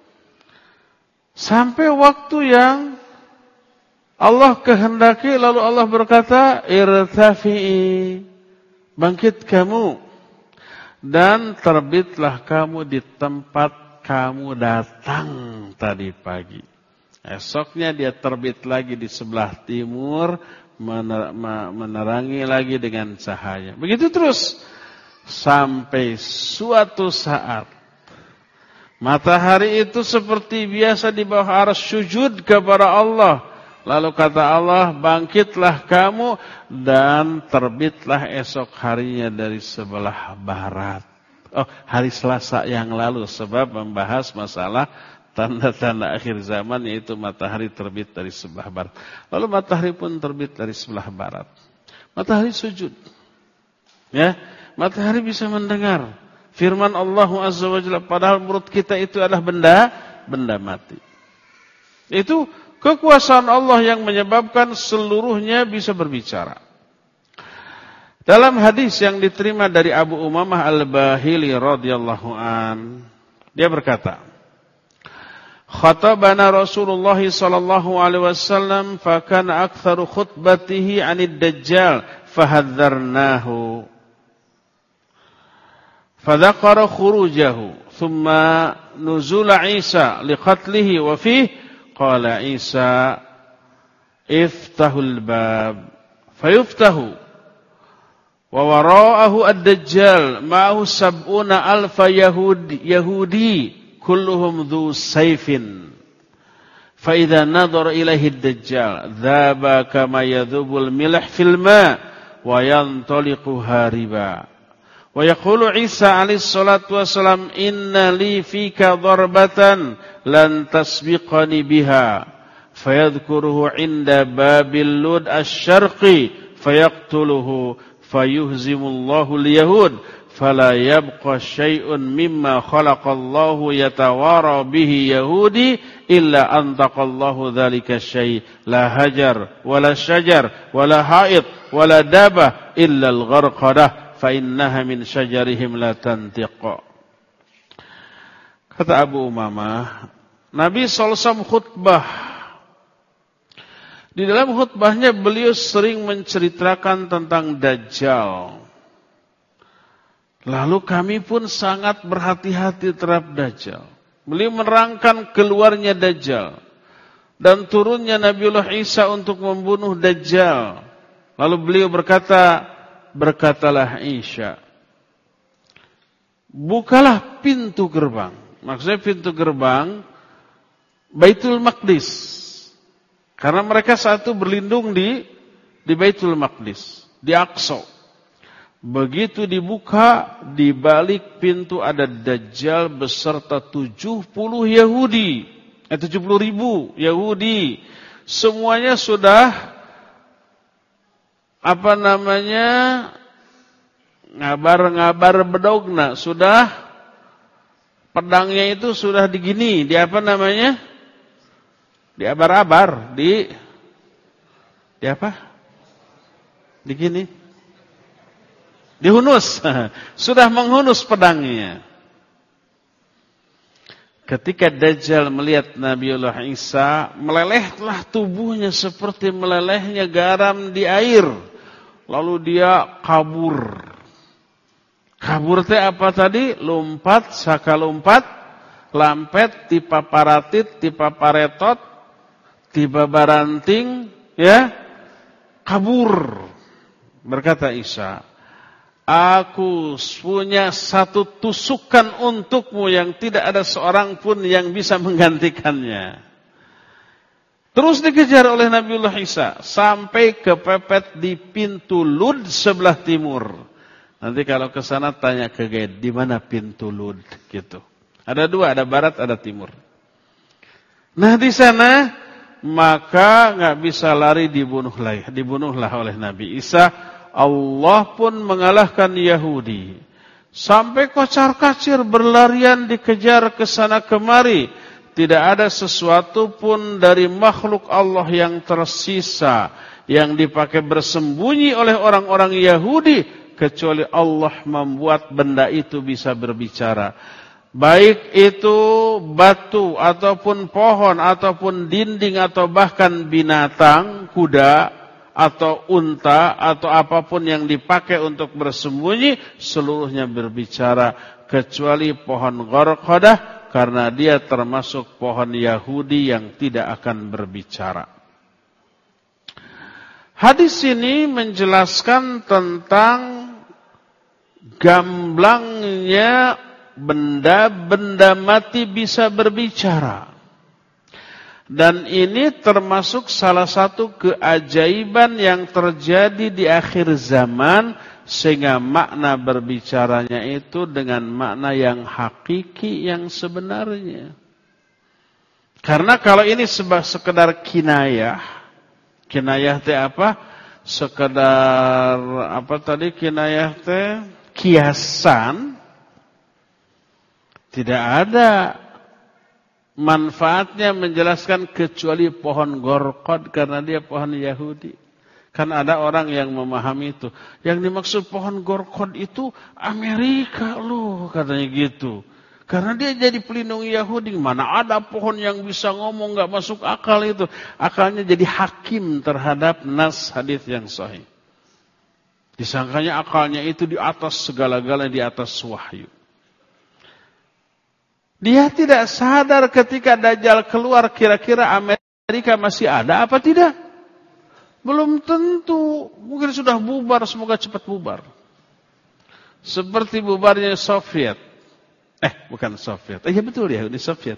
sampai waktu yang Allah kehendaki, lalu Allah berkata, irtafi'i, bangkit kamu dan terbitlah kamu di tempat kamu datang tadi pagi. Esoknya dia terbit lagi di sebelah timur, menerangi lagi dengan cahaya. Begitu terus sampai suatu saat matahari itu seperti biasa di bawah arsy sujud kepada Allah. Lalu kata Allah, bangkitlah kamu dan terbitlah esok harinya dari sebelah barat. Oh, hari Selasa yang lalu, sebab membahas masalah tanda-tanda akhir zaman, yaitu matahari terbit dari sebelah barat. Lalu matahari pun terbit dari sebelah barat. Matahari sujud. Ya, matahari bisa mendengar firman Allah Azza wa Jalla, padahal menurut kita itu adalah benda benda mati. Itu kekuasaan Allah yang menyebabkan seluruhnya bisa berbicara. Dalam hadis yang diterima dari Abu Umamah Al-Bahili radhiyallahu an, dia berkata, khatabana Rasulullah sallallahu alaihi wasallam fa kana aktsaru khutbatihi 'anid dajjal fahadzarnahu fadzakara khurujahu thumma nuzul Isa liqatlihi wa fihi qala Isa iftahul bab fayuftahu wa wara'ahu ad-dajjal ma'ahu sab'una alfa yahudi yahudi kulluhum dhu sayfin fa idza nadhara ilaihi ad-dajjal dhaba kama yadhubul milh fil ma wa yantaliqu hariba wa yaqulu Isa alaihi salatu wasalam inna li fika darbatan lan tasbiqani biha fayadhkuruhu inda babil lud asy-syarqi fayaqtuluhu fayuhzimullahu al-yahud fala yabqa syai'un mimma khalaqallahu yatawara bihi yahudi illa antaqallahu dzalika syai' la hajar wala syajar wala haid wala dabah illa al-gharqadah fa innaha min syajarihim la tantiq. Kata Abu Umamah, Nabi sallallahu alaihi wasallam khutbah. Di dalam khutbahnya beliau sering menceritakan tentang Dajjal. Lalu kami pun sangat berhati-hati terhadap Dajjal. Beliau menerangkan keluarnya Dajjal dan turunnya Nabiullah Isa untuk membunuh Dajjal. Lalu beliau berkata, berkatalah Isa, bukalah pintu gerbang. Maksudnya pintu gerbang Baitul Maqdis. Karena mereka saat itu berlindung di di Baitul Maqdis, di Aqsa. Begitu dibuka, di balik pintu ada Dajjal beserta tujuh puluh Yahudi. Eh, tujuh puluh ribu Yahudi. Semuanya sudah, apa namanya, ngabar-ngabar bedogna. Sudah, pedangnya itu sudah digini. Di apa namanya? Di abar-abar. Di, di apa? Digini. Dihunus, sudah menghunus pedangnya. Ketika Dajjal melihat Nabiullah Isa, melelehlah tubuhnya seperti melelehnya garam di air. Lalu dia kabur. Kabur teh apa tadi? Lompat, saka lompat, lampet, tipa paratit, tipa paretot, tiba baranting, ya, kabur. Berkata Isa, aku punya satu tusukan untukmu yang tidak ada seorang pun yang bisa menggantikannya. Terus dikejar oleh Nabiullah Isa sampai kepepet di pintu Lud sebelah timur. Nanti kalau ke sana tanya ke guide, di mana pintu Lud gitu. Ada dua, ada barat, ada timur. Nah di sana maka nggak bisa lari, dibunuhlah, dibunuhlah oleh Nabi Isa. Allah pun mengalahkan Yahudi. Sampai kocar-kacir berlarian dikejar ke sana kemari. Tidak ada sesuatu pun dari makhluk Allah yang tersisa, yang dipakai bersembunyi oleh orang-orang Yahudi, kecuali Allah membuat benda itu bisa berbicara. Baik itu batu, ataupun pohon, ataupun dinding, atau bahkan binatang, kuda, atau unta, atau apapun yang dipakai untuk bersembunyi, seluruhnya berbicara, kecuali pohon Gharqadah, karena dia termasuk pohon Yahudi yang tidak akan berbicara. Hadis ini menjelaskan tentang gamblangnya benda-benda mati bisa berbicara. Dan ini termasuk salah satu keajaiban yang terjadi di akhir zaman, sehingga makna berbicaranya itu dengan makna yang hakiki, yang sebenarnya. Karena kalau ini sekedar kinayah, kinayah teh apa? Sekedar apa tadi kinayah teh? Kiasan. Tidak ada manfaatnya menjelaskan kecuali pohon Gharqad, karena dia pohon Yahudi. Kan ada orang yang memahami itu. Yang dimaksud pohon Gharqad itu Amerika loh, katanya gitu. Karena dia jadi pelindung Yahudi. Mana ada pohon yang bisa ngomong, gak masuk akal itu. Akalnya jadi hakim terhadap nas hadis yang sahih. Disangkanya akalnya itu di atas segala-galanya, di atas wahyu. Dia tidak sadar ketika Dajjal keluar, kira-kira Amerika masih ada apa tidak? Belum tentu. Mungkin sudah bubar, semoga cepat bubar. Seperti bubarnya Soviet. Eh, bukan Soviet. Eh, ya betul ya, ini Soviet.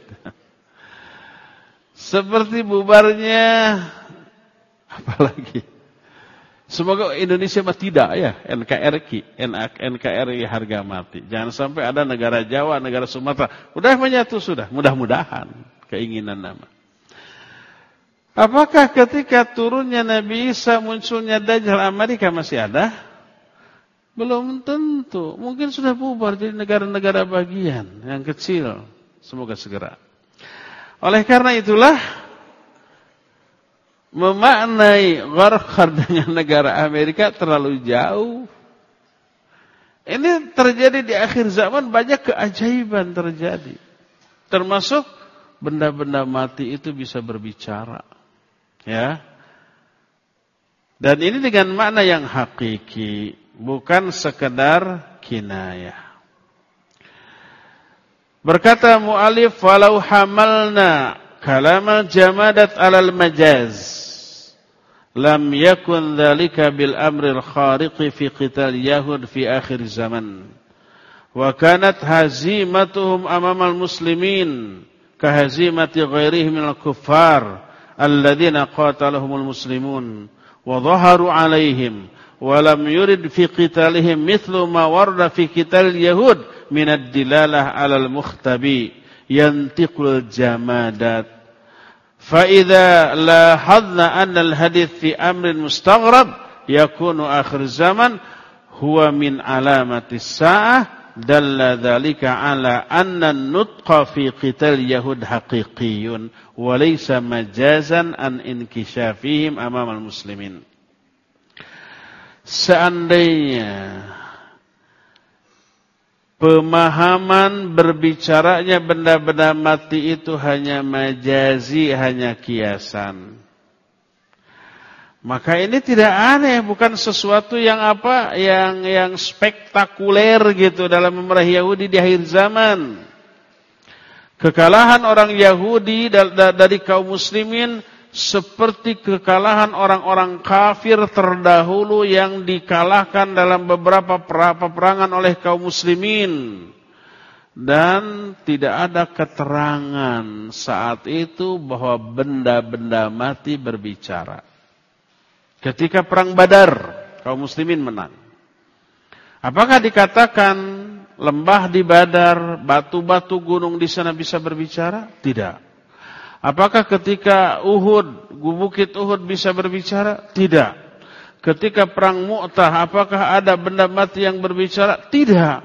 Seperti bubarnya, apa lagi? Semoga Indonesia mah tidak ya, N K R I, N K R I harga mati. Jangan sampai ada negara Jawa, negara Sumatera. Udah menyatu sudah, mudah-mudahan keinginan nama. Apakah ketika turunnya Nabi Isa, munculnya Dajjal, Amerika masih ada? Belum tentu. Mungkin sudah bubar jadi negara-negara bagian yang kecil. Semoga segera. Oleh karena itulah, memaknai Gharqad dengan negara Amerika terlalu jauh. Ini terjadi di akhir zaman, banyak keajaiban terjadi. Termasuk benda-benda mati itu bisa berbicara. Ya. Dan ini dengan makna yang hakiki, bukan sekedar kinayah. Berkata mu'alif, walau hamalna kalamal jamadat alal majaz, lam yakun dhalika bil amril khariqi fi qital yahud fi akhir zaman. Wa kanat hazimatuhum amamal muslimin kahazimati ghairihim minal kuffar alladhina qatalahumul muslimun wa dhaharu alaihim wa lam yurid fi qitalihim mithlu ma warda fi qital yahud min ad-dilalah 'alal mukhtabi yantiqul jamadat. Fa idza lahadna anna al-hadith fi amrin mustaghrab yakunu akhir zaman huwa min alamati as-sa'ah dalla dhalika 'ala anna an-nutqa fi qital yahud haqiqiyyun wa laysa majazan an inkishafihim amamal muslimin. Seandainya pemahaman berbicaranya benda-benda mati itu hanya majazi, hanya kiasan, maka ini tidak aneh, bukan sesuatu yang apa, yang yang spektakuler gitu dalam memerahi Yahudi di akhir zaman. Kekalahan orang Yahudi dari kaum muslimin seperti kekalahan orang-orang kafir terdahulu yang dikalahkan dalam beberapa peperangan oleh kaum muslimin. Dan tidak ada keterangan saat itu bahwa benda-benda mati berbicara. Ketika perang Badar, kaum muslimin menang. Apakah dikatakan lembah di Badar, batu-batu gunung di sana bisa berbicara? Tidak. Apakah ketika Uhud, bukit Uhud bisa berbicara? Tidak. Ketika perang Mu'tah, apakah ada benda mati yang berbicara? Tidak.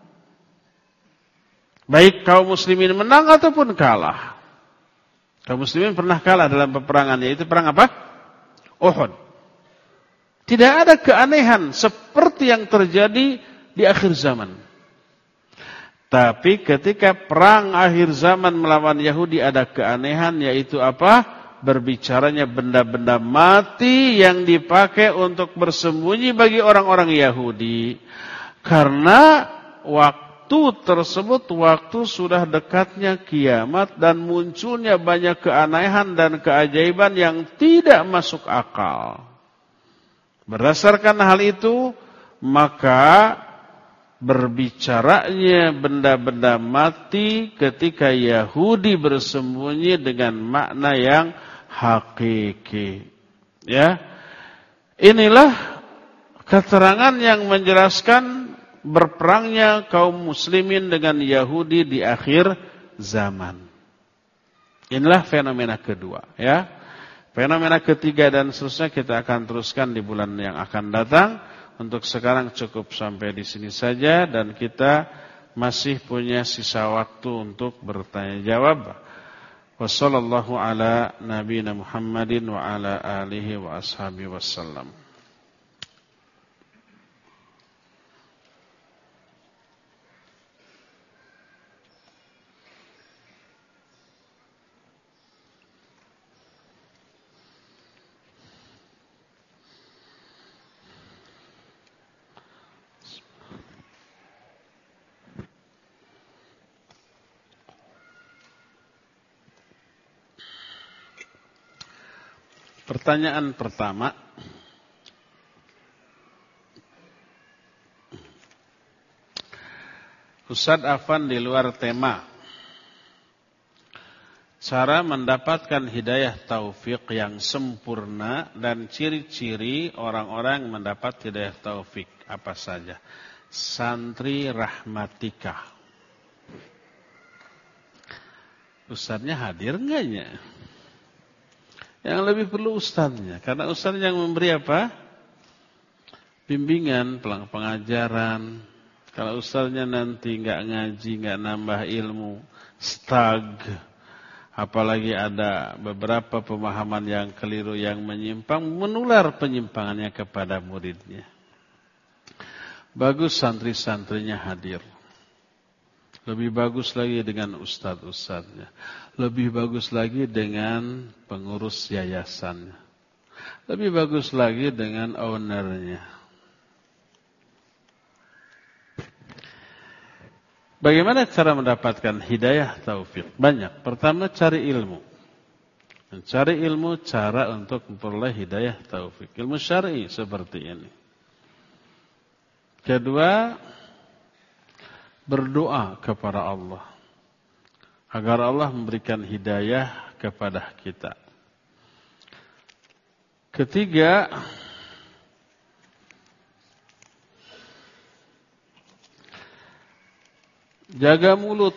Baik kaum muslimin menang ataupun kalah. Kaum muslimin pernah kalah dalam peperangan, yaitu perang apa? Uhud. Tidak ada keanehan seperti yang terjadi di akhir zaman. Tapi ketika perang akhir zaman melawan Yahudi ada keanehan, yaitu apa? Berbicaranya benda-benda mati yang dipakai untuk bersembunyi bagi orang-orang Yahudi. Karena waktu tersebut waktu sudah dekatnya kiamat dan munculnya banyak keanehan dan keajaiban yang tidak masuk akal. Berdasarkan hal itu, maka berbicaranya benda-benda mati ketika Yahudi bersembunyi dengan makna yang hakiki. Ya. Inilah keterangan yang menjelaskan berperangnya kaum muslimin dengan Yahudi di akhir zaman. Inilah fenomena kedua, ya. Fenomena ketiga dan seterusnya kita akan teruskan di bulan yang akan datang. Untuk sekarang cukup sampai di sini saja dan kita masih punya sisa waktu untuk bertanya jawab. Wassallallahu ala nabiyina Muhammadin wa ala alihi wa ashabihi wassalam. Pertanyaan pertama, Ustadz Afan di luar tema, cara mendapatkan hidayah taufik yang sempurna dan ciri-ciri orang-orang mendapat hidayah taufik apa saja? Santri rahmatika. Ustadznya hadir enggaknya? Yang lebih perlu ustadznya, karena ustadz yang memberi apa? Bimbingan, pengajaran. Kalau ustadznya nanti nggak ngaji, nggak nambah ilmu, stag, apalagi ada beberapa pemahaman yang keliru yang menyimpang, menular penyimpangannya kepada muridnya. Bagus santri-santrinya hadir. Lebih bagus lagi dengan ustadz-ustadznya. Lebih bagus lagi dengan pengurus yayasannya. Lebih bagus lagi dengan ownernya. Bagaimana cara mendapatkan hidayah taufik? Banyak. Pertama, cari ilmu. Mencari ilmu cara untuk memperoleh hidayah taufik. Ilmu syar'i seperti ini. Kedua, berdoa kepada Allah agar Allah memberikan hidayah kepada kita. Ketiga, jaga mulut.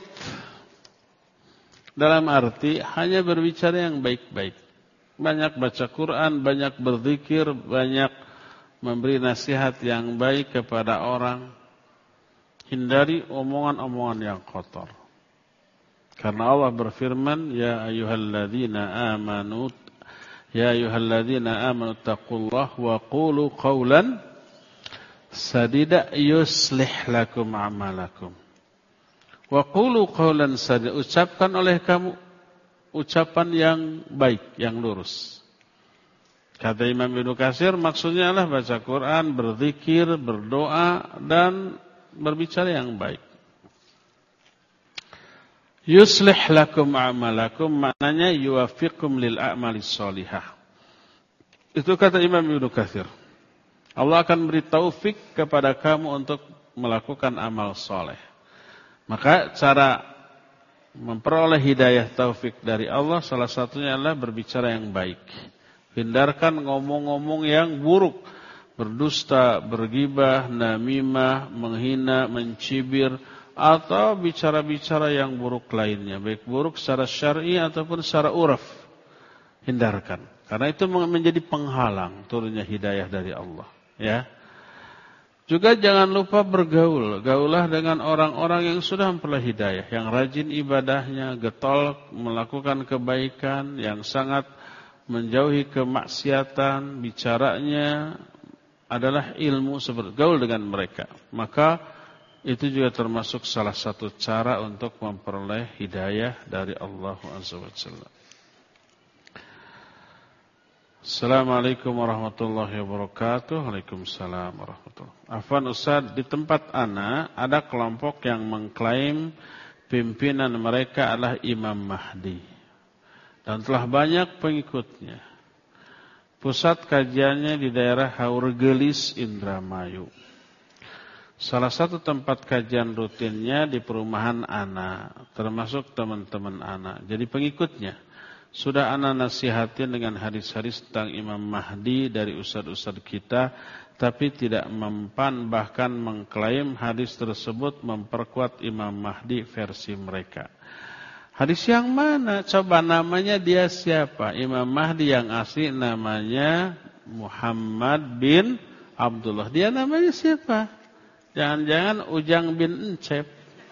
Dalam arti hanya berbicara yang baik-baik. Banyak baca Quran, banyak berzikir, banyak memberi nasihat yang baik kepada orang. Hindari omongan-omongan yang kotor. Karena Allah berfirman, Ya ayyuhalladzina amanu Ya ayyuhalladzina amanu taqullah wa qulu qawlan sadida yuslih lakum amalakum. Wa qulu qawlan sadida, ucapkan oleh kamu ucapan yang baik, yang lurus. Kata Imam Ibnu Katsir, maksudnya adalah baca Quran, berzikir, berdoa, dan berbicara yang baik. Yuslih lakum a'malakum, maknanya yuwafiqkum lil a'malis sholihah. Itu kata Imam Ibnu Katsir. Allah akan beri taufik kepada kamu untuk melakukan amal soleh. Maka cara memperoleh hidayah taufik dari Allah salah satunya adalah berbicara yang baik. Hindarkan ngomong-ngomong yang buruk, berdusta, bergibah, namimah, menghina, mencibir, atau bicara-bicara yang buruk lainnya, baik buruk secara syar'i ataupun secara uraf. Hindarkan, karena itu menjadi penghalang turunnya hidayah dari Allah, ya. Juga jangan lupa bergaul, gaulah dengan orang-orang yang sudah memperoleh hidayah, yang rajin ibadahnya, getol melakukan kebaikan, yang sangat menjauhi kemaksiatan, bicaranya adalah ilmu, seperti gaul dengan mereka. Maka itu juga termasuk salah satu cara untuk memperoleh hidayah dari Allah Azza wa Jalla. Assalamualaikum warahmatullahi wabarakatuh. Waalaikumsalam warahmatullahi wabarakatuh. Afwan Ustaz, di tempat ana ada kelompok yang mengklaim pimpinan mereka adalah Imam Mahdi dan telah banyak pengikutnya. Pusat kajiannya di daerah Haurgelis, Indramayu. Salah satu tempat kajian rutinnya di perumahan ana, termasuk teman-teman ana. Jadi pengikutnya. Sudah ana nasihatin dengan hadis-hadis tentang Imam Mahdi dari ustaz-ustaz kita, tapi tidak mempan, bahkan mengklaim hadis tersebut memperkuat Imam Mahdi versi mereka. Hadis yang mana? Coba namanya dia siapa? Imam Mahdi yang asli namanya Muhammad bin Abdullah. Dia namanya siapa? Jangan-jangan Ujang bin Encep.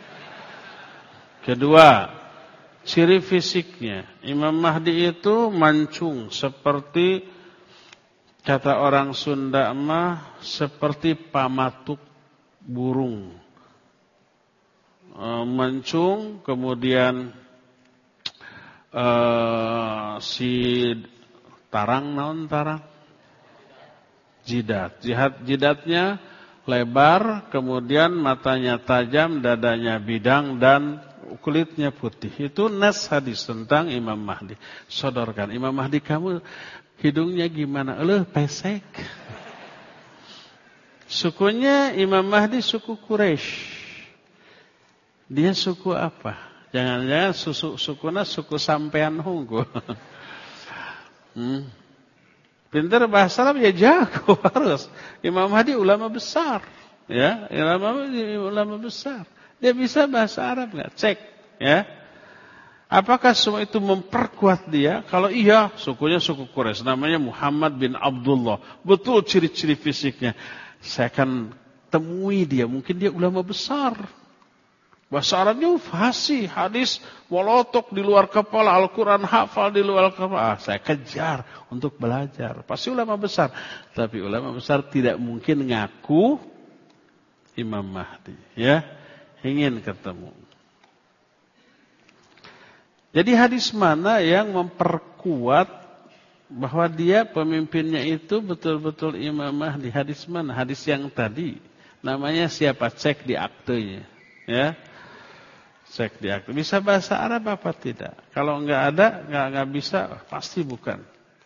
Kedua, ciri fisiknya. Imam Mahdi itu mancung, seperti kata orang Sunda mah, seperti pamatuk burung. E, mancung, kemudian e, si tarang, naon tarang? Jidat. Jidat jidatnya lebar, kemudian matanya tajam, dadanya bidang, dan kulitnya putih. Itu nas hadis tentang Imam Mahdi. Sodorkan, Imam Mahdi kamu hidungnya gimana? Eleuh pesek. Sukunya Imam Mahdi suku Quraisy. Dia suku apa? Jangan-jangan suku sukuna suku sampean hungkul. hmm. Pintar bahasa Arab ya jago harus. Imam Mahdi ulama besar, ya, ulama ulama besar. Dia bisa bahasa Arab enggak? Cek, ya. Apakah semua itu memperkuat dia? Kalau iya, sukunya suku Quraisy, namanya Muhammad bin Abdullah. Betul ciri-ciri fisiknya. Saya akan temui dia, mungkin dia ulama besar. Bahasa Arabnya fasih, hadis molotok di luar kepala, Al-Quran hafal di luar kepala. Ah, saya kejar untuk belajar. Pasti ulama besar. Tapi ulama besar tidak mungkin ngaku Imam Mahdi. Ya, ingin ketemu. Jadi hadis mana yang memperkuat bahwa dia pemimpinnya itu betul-betul Imam Mahdi? Hadis mana? Hadis yang tadi. Namanya siapa? Cek di aktenya. Ya. Cek di akta. Bisa bahasa Arab apa tidak? Kalau enggak ada, enggak enggak bisa, pasti bukan.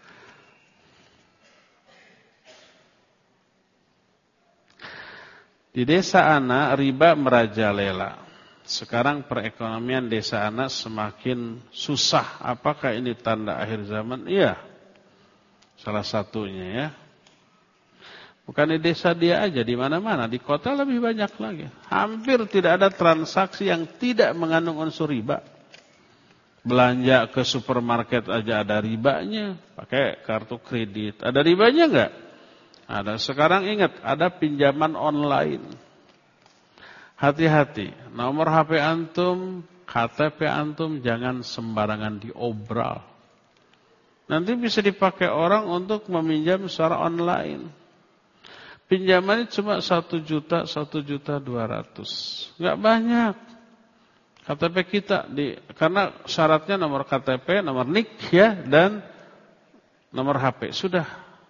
Di desa ana riba merajalela. Sekarang perekonomian desa ana semakin susah. Apakah ini tanda akhir zaman? Iya. Salah satunya ya. Bukan di desa dia aja, di mana-mana, di kota lebih banyak lagi. Hampir tidak ada transaksi yang tidak mengandung unsur riba. Belanja ke supermarket aja ada ribanya, pakai kartu kredit. Ada ribanya enggak? Ada. Sekarang ingat, ada pinjaman online. Hati-hati, nomor H P antum, K T P antum jangan sembarangan diobral. Nanti bisa dipakai orang untuk meminjam secara online. Pinjamannya cuma satu juta, satu juta dua ratus. Enggak banyak. K T P kita di karena syaratnya nomor K T P, nomor N I K ya dan nomor H P. Sudah.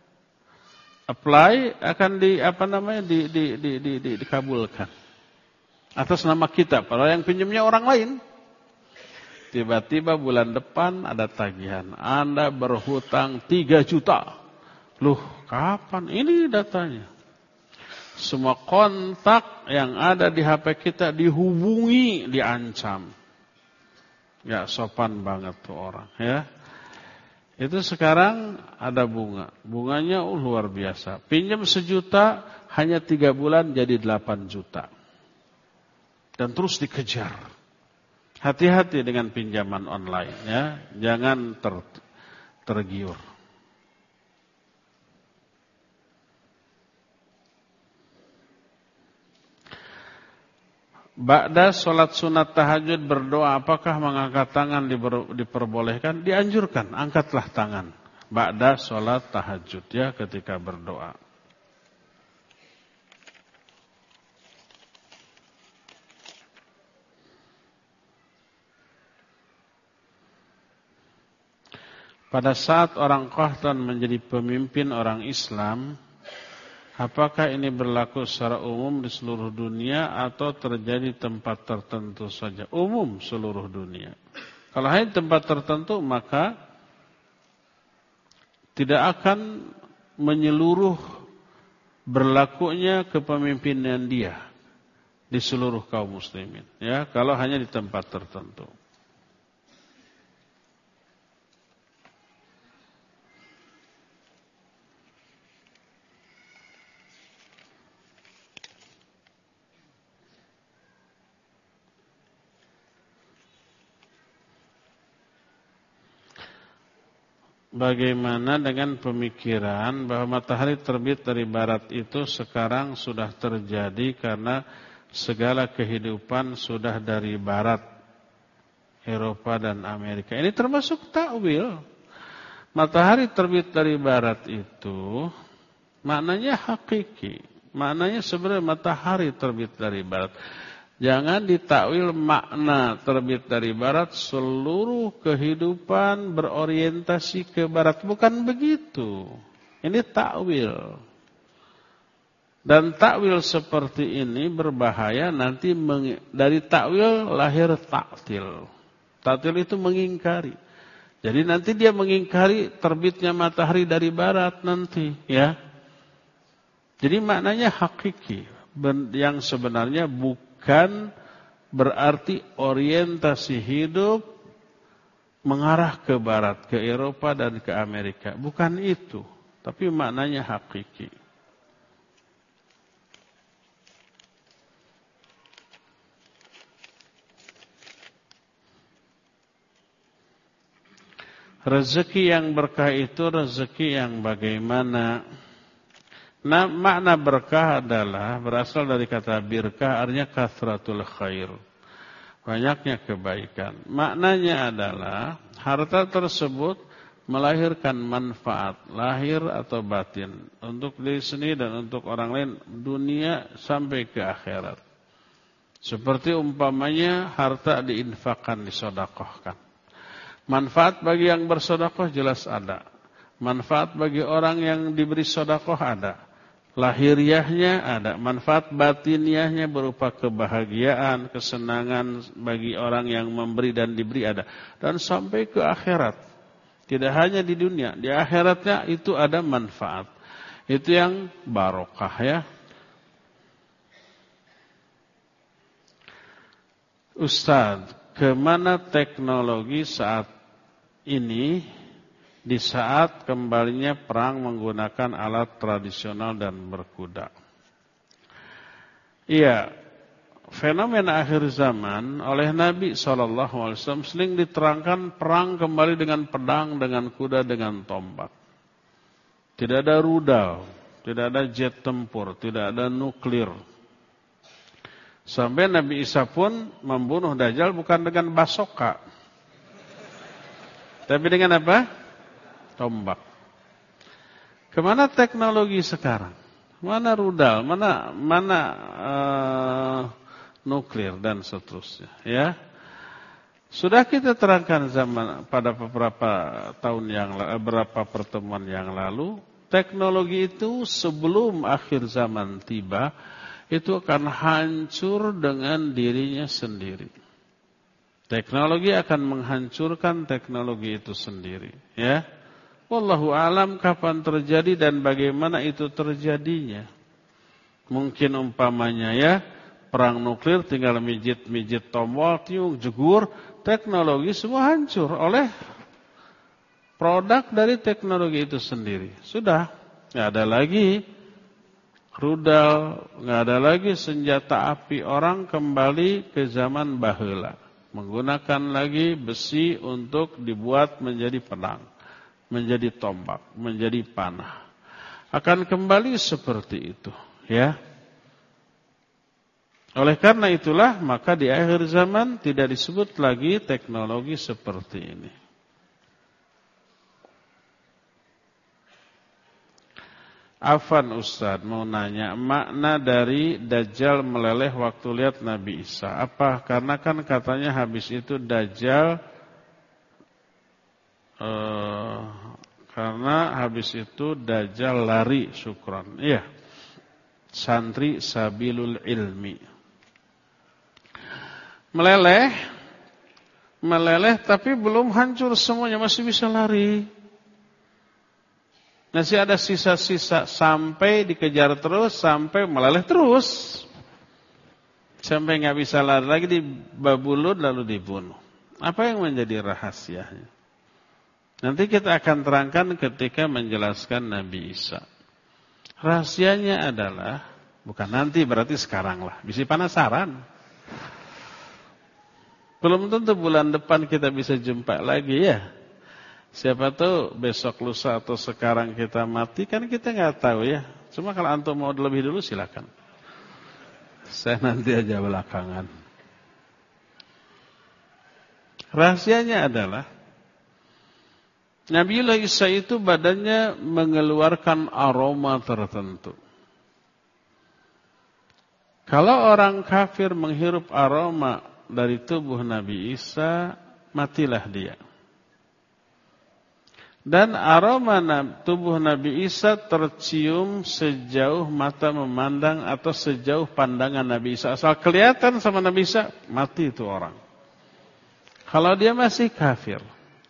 Apply akan di apa namanya di di di di, di dikabulkan. Atas nama kita, padahal yang pinjamnya orang lain. Tiba-tiba bulan depan ada tagihan. Anda berhutang tiga juta. Loh, kapan? Ini datanya. Semua kontak yang ada di H P kita dihubungi, diancam. Ya sopan banget tuh orang ya. Itu sekarang ada bunga. Bunganya uh, luar biasa. Pinjam sejuta hanya tiga bulan jadi delapan juta. Dan terus dikejar. Hati-hati dengan pinjaman online ya. Jangan ter, tergiur. Ba'da sholat sunat tahajud berdoa, apakah mengangkat tangan diperbolehkan? Dianjurkan, angkatlah tangan. Ba'da sholat tahajud ya ketika berdoa. Pada saat orang Qahtan menjadi pemimpin orang Islam, apakah ini berlaku secara umum di seluruh dunia atau terjadi tempat tertentu saja? Umum seluruh dunia. Kalau hanya tempat tertentu maka tidak akan menyeluruh berlakunya kepemimpinan dia di seluruh kaum muslimin. Ya, kalau hanya di tempat tertentu. Bagaimana dengan pemikiran bahwa matahari terbit dari barat itu sekarang sudah terjadi karena segala kehidupan sudah dari barat, Eropa dan Amerika. Ini termasuk takwil. Matahari terbit dari barat itu maknanya hakiki. Maknanya sebenarnya matahari terbit dari barat. Jangan ditakwil makna terbit dari barat seluruh kehidupan berorientasi ke barat. Bukan begitu. Ini takwil. Dan takwil seperti ini berbahaya, nanti meng, dari takwil lahir taktil. Taktil itu mengingkari. Jadi nanti dia mengingkari terbitnya matahari dari barat nanti. Ya. Jadi maknanya hakiki. Yang sebenarnya bukan. Kan berarti orientasi hidup mengarah ke barat, ke Eropa dan ke Amerika. Bukan itu, tapi maknanya hakiki. Rezeki yang berkah itu rezeki yang bagaimana? Nah, makna berkah adalah berasal dari kata birkah, artinya kathratul khair. Banyaknya kebaikan. Maknanya adalah harta tersebut melahirkan manfaat, lahir atau batin. Untuk diri sendiri dan untuk orang lain, dunia sampai ke akhirat. Seperti umpamanya harta diinfakkan, disodakohkan. Manfaat bagi yang bersodakoh jelas ada. Manfaat bagi orang yang diberi sodakoh ada. lahiriahnya, ada manfaat batiniahnya berupa kebahagiaan, kesenangan bagi orang yang memberi dan diberi ada. Dan sampai ke akhirat. Tidak hanya di dunia, di akhiratnya itu ada manfaat. Itu yang barokah ya. Ustaz, kemana teknologi saat ini di saat kembalinya perang menggunakan alat tradisional dan berkuda? Iya, fenomena akhir zaman oleh Nabi shallallahu alaihi wasallam sering diterangkan perang kembali dengan pedang, dengan kuda, dengan tombak. Tidak ada rudal, tidak ada jet tempur, tidak ada nuklir. Sampai Nabi Isa pun membunuh Dajjal bukan dengan basoka, tapi dengan apa? Tombak. Kemana teknologi sekarang? Mana rudal? Mana mana uh, nuklir dan seterusnya? Ya, sudah kita terangkan zaman pada beberapa tahun yang beberapa pertemuan yang lalu. Teknologi itu sebelum akhir zaman tiba itu akan hancur dengan dirinya sendiri. Teknologi akan menghancurkan teknologi itu sendiri. Ya. Wallahu alam kapan terjadi dan bagaimana itu terjadinya. Mungkin umpamanya ya, perang nuklir tinggal mijit-mijit tombol, tiung, jegur, teknologi semua hancur oleh produk dari teknologi itu sendiri. Sudah, nggak ada lagi rudal, nggak ada lagi senjata api, orang kembali ke zaman baheula. Menggunakan lagi besi untuk dibuat menjadi pedang, menjadi tombak, menjadi panah. Akan kembali seperti itu, ya. Oleh karena itulah, maka di akhir zaman tidak disebut lagi teknologi seperti ini. Afan Ustaz mau nanya, makna dari Dajjal meleleh waktu lihat Nabi Isa. Apa? Karena kan katanya habis itu Dajjal Uh, karena habis itu Dajjal lari, syukran. Iya. Santri sabilul ilmi. Meleleh, meleleh tapi belum hancur semuanya, masih bisa lari. Masih ada sisa-sisa sampai dikejar terus, sampai meleleh terus. Sampai nggak bisa lari lagi, dibabulun lalu dibunuh. Apa yang menjadi rahasianya? Nanti kita akan terangkan ketika menjelaskan Nabi Isa. Rahasianya adalah, bukan nanti berarti sekarang lah. Bisa penasaran. Belum tentu bulan depan kita bisa jumpa lagi ya. Siapa tahu besok lusa atau sekarang kita mati, kan kita nggak tahu ya. Cuma kalau antum mau lebih dulu silakan. Saya nanti aja belakangan. Rahasianya adalah Nabiullah Isa itu badannya mengeluarkan aroma tertentu. Kalau orang kafir menghirup aroma dari tubuh Nabi Isa, matilah dia. Dan aroma tubuh Nabi Isa tercium sejauh mata memandang atau sejauh pandangan Nabi Isa. Asal kelihatan sama Nabi Isa, mati itu orang. Kalau dia masih kafir.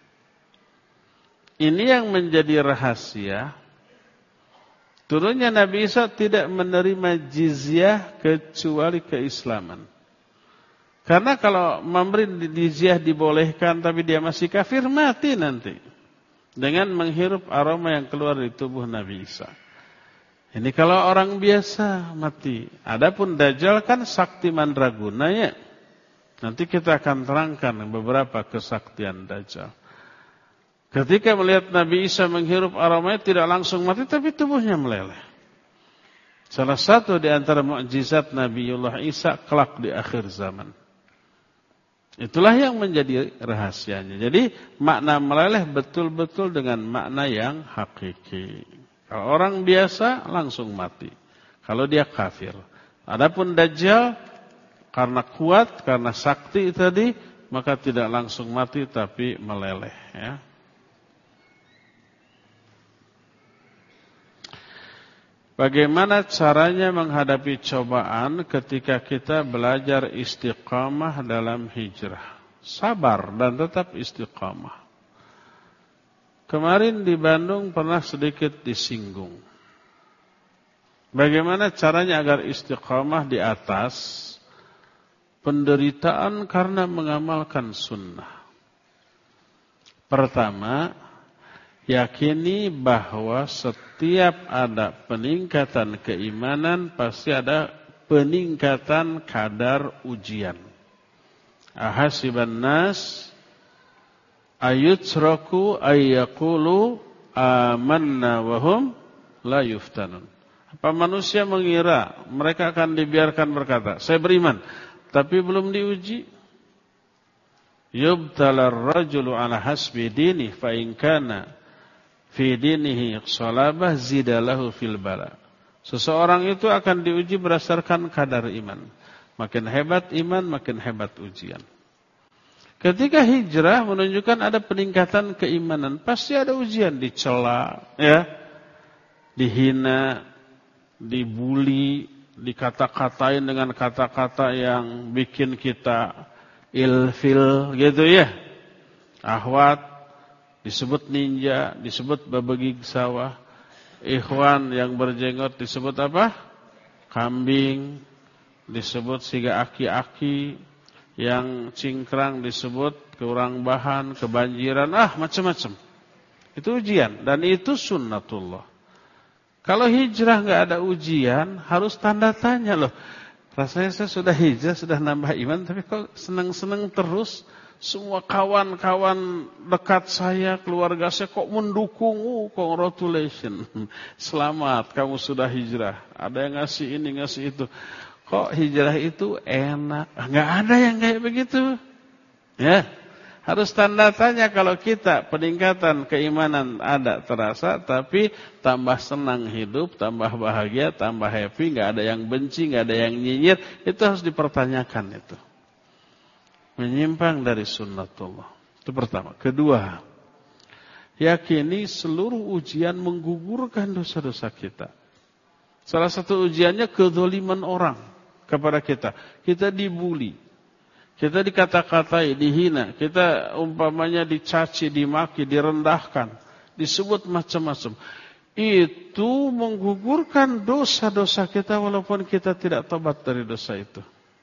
Ini yang menjadi rahasia. Turunnya Nabi Isa tidak menerima jizyah kecuali keislaman. Karena kalau memberi jizyah dibolehkan tapi dia masih kafir, mati nanti. Dengan menghirup aroma yang keluar dari tubuh Nabi Isa. Ini kalau orang biasa mati. Adapun Dajjal kan sakti mandraguna ya. Nanti kita akan terangkan beberapa kesaktian Dajjal. Ketika melihat Nabi Isa menghirup aromanya tidak langsung mati tapi tubuhnya meleleh. Salah satu di antara mukjizat Nabiullah Isa kelak di akhir zaman. Itulah yang menjadi rahasianya. Jadi makna meleleh betul-betul dengan makna yang hakiki. Kalau orang biasa langsung mati. Kalau dia kafir. Adapun Dajjal karena kuat, karena sakti tadi, maka tidak langsung mati tapi meleleh ya. Bagaimana caranya menghadapi cobaan ketika kita belajar istiqamah dalam hijrah? Sabar dan tetap istiqamah. Kemarin di Bandung pernah sedikit disinggung. Bagaimana caranya agar istiqamah di atas penderitaan karena mengamalkan sunnah? Pertama, yakini bahwa setiap ada peningkatan keimanan pasti ada peningkatan kadar ujian. Ahasiban nas ayutraku ayyaqulu amanna wa hum la yuftanun. Apa manusia mengira mereka akan dibiarkan berkata, saya beriman, tapi belum diuji? Yubtalar rajulu ala hasbi dini fa in kana fi dinihi salabah zidalahu fil bala. Seseorang itu akan diuji berdasarkan kadar iman. Makin hebat iman, makin hebat ujian. Ketika hijrah menunjukkan ada peningkatan keimanan, pasti ada ujian, dicela, ya, dihina, dibuli, dikata-katain dengan kata-kata yang bikin kita ilfil gitu ya. Ahwat disebut ninja, disebut babegig sawah. Ikhwan yang berjenggot disebut apa? Kambing. Disebut siga aki-aki. Yang cingkrang disebut kurang bahan, kebanjiran, ah macam-macam. Itu ujian dan itu sunnatullah. Kalau hijrah nggak ada ujian, harus tanda tanya loh. Rasanya saya sudah hijrah, sudah nambah iman, tapi kok senang-senang terus. Semua kawan-kawan dekat saya, keluarga saya kok mendukung. Oh, congratulations. Selamat, kamu sudah hijrah. Ada yang ngasih ini, ngasih itu. Kok hijrah itu enak? Nggak ada yang kayak begitu. Ya, harus tanda tanya kalau kita peningkatan keimanan ada terasa, tapi tambah senang hidup, tambah bahagia, tambah happy, nggak ada yang benci, nggak ada yang nyinyir, itu harus dipertanyakan itu. Menyimpang dari sunnatullah. Itu pertama. Kedua, yakini seluruh ujian menggugurkan dosa-dosa kita. Salah satu ujiannya kezaliman orang kepada kita. Kita dibuli. Kita dikata-katai, dihina. Kita umpamanya dicaci, dimaki, direndahkan. Disebut macam-macam. Itu menggugurkan dosa-dosa kita walaupun kita tidak tobat dari dosa itu.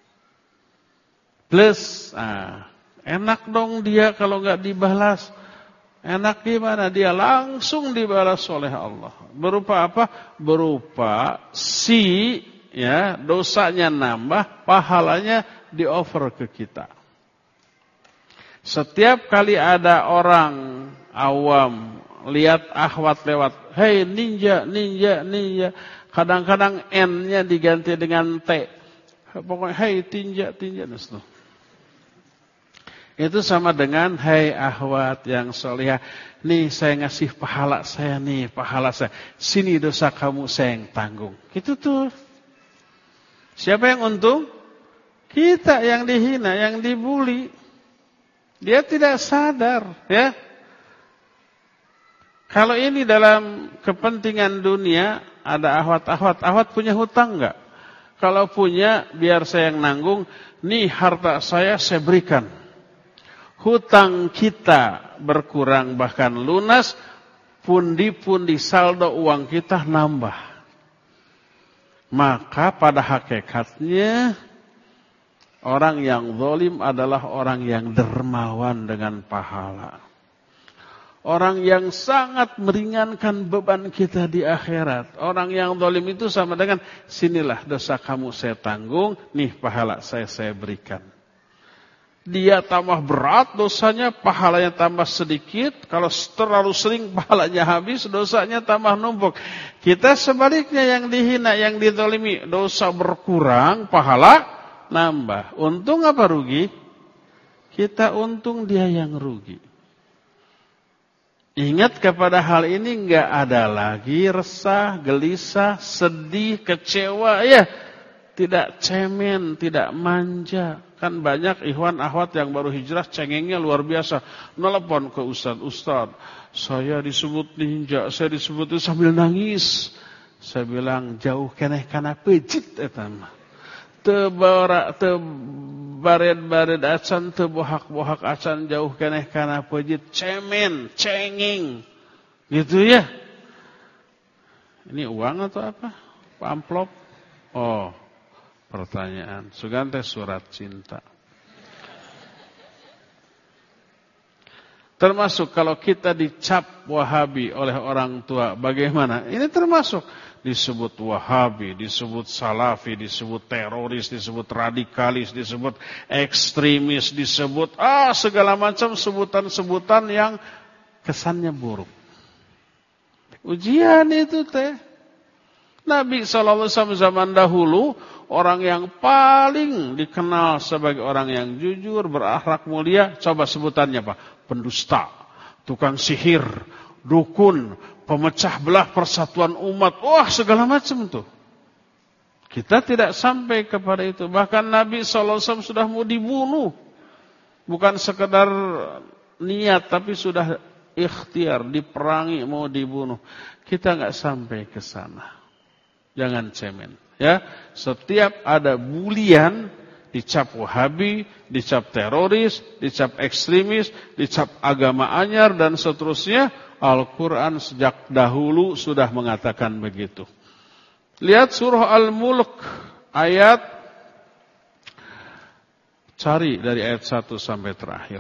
Plus, ah, enak dong dia kalau nggak dibalas. Enak gimana? Dia langsung dibalas oleh Allah. Berupa apa? Berupa si, ya, dosanya nambah, pahalanya di-offer ke kita. Setiap kali ada orang awam lihat akhwat lewat, hei ninja, ninja, ninja. Kadang-kadang N-nya diganti dengan T. Pokoknya hei tinja, tinja. Itu sama dengan hai ahwat yang solihah. Nih saya ngasih pahala saya nih, pahala saya. Sini dosa kamu saya yang tanggung. Gitu tuh. Siapa yang untung? Kita yang dihina, yang dibuli. Dia tidak sadar, ya. Kalau ini dalam kepentingan dunia, ada ahwat-ahwat. Ahwat punya hutang enggak? Kalau punya, biar saya yang nanggung. Nih harta saya saya berikan. Hutang kita berkurang bahkan lunas, pundi-pundi saldo uang kita nambah. Maka pada hakikatnya orang yang zalim adalah orang yang dermawan dengan pahala. Orang yang sangat meringankan beban kita di akhirat. Orang yang zalim itu sama dengan sinilah dosa kamu saya tanggung, nih pahala saya saya berikan. Dia tambah berat dosanya, pahalanya tambah sedikit. Kalau terlalu sering pahalanya habis, dosanya tambah numpuk. Kita sebaliknya yang dihina, yang dizalimi, dosa berkurang, pahala nambah. Untung apa rugi? Kita untung, dia yang rugi. Ingat kepada hal ini, enggak ada lagi resah, gelisah, sedih, kecewa, ya. Tidak cemen, tidak manja. Kan banyak ikhwan akhwat yang baru hijrah cengengnya luar biasa. Nelpon ke ustaz, ustaz, saya disebut ninja, saya disebut itu sambil nangis. Saya bilang jauh keneh kana pejit eta mah. Teu bara teu bared-bared acan, teu bohak-bohak acan, jauh keneh kana pejit, cemen, cenging. Gitu ya. Ini uang atau apa? Amplop? Oh, pertanyaan. Sugante surat cinta. Termasuk kalau kita dicap Wahabi oleh orang tua, bagaimana? Ini termasuk disebut Wahabi, disebut Salafi, disebut teroris, disebut radikalis, disebut ekstremis, disebut ah segala macam sebutan-sebutan yang kesannya buruk. Ujian itu teh. Nabi shallallahu alaihi wasallam zaman dahulu orang yang paling dikenal sebagai orang yang jujur, berakhlak mulia, coba sebutannya Pak. Pendusta, tukang sihir, dukun, pemecah belah persatuan umat, wah segala macam tuh. Kita tidak sampai kepada itu. Bahkan Nabi shallallahu alaihi wasallam sudah mau dibunuh. Bukan sekedar niat, tapi sudah ikhtiar, diperangi, mau dibunuh. Kita nggak sampai ke sana. Jangan cemen. Ya, setiap ada bulian, dicap Wahabi, dicap teroris, dicap ekstremis, dicap agama anyar dan seterusnya. Al-Quran sejak dahulu sudah mengatakan begitu. Lihat surah Al-Mulk ayat, cari dari ayat satu sampai terakhir.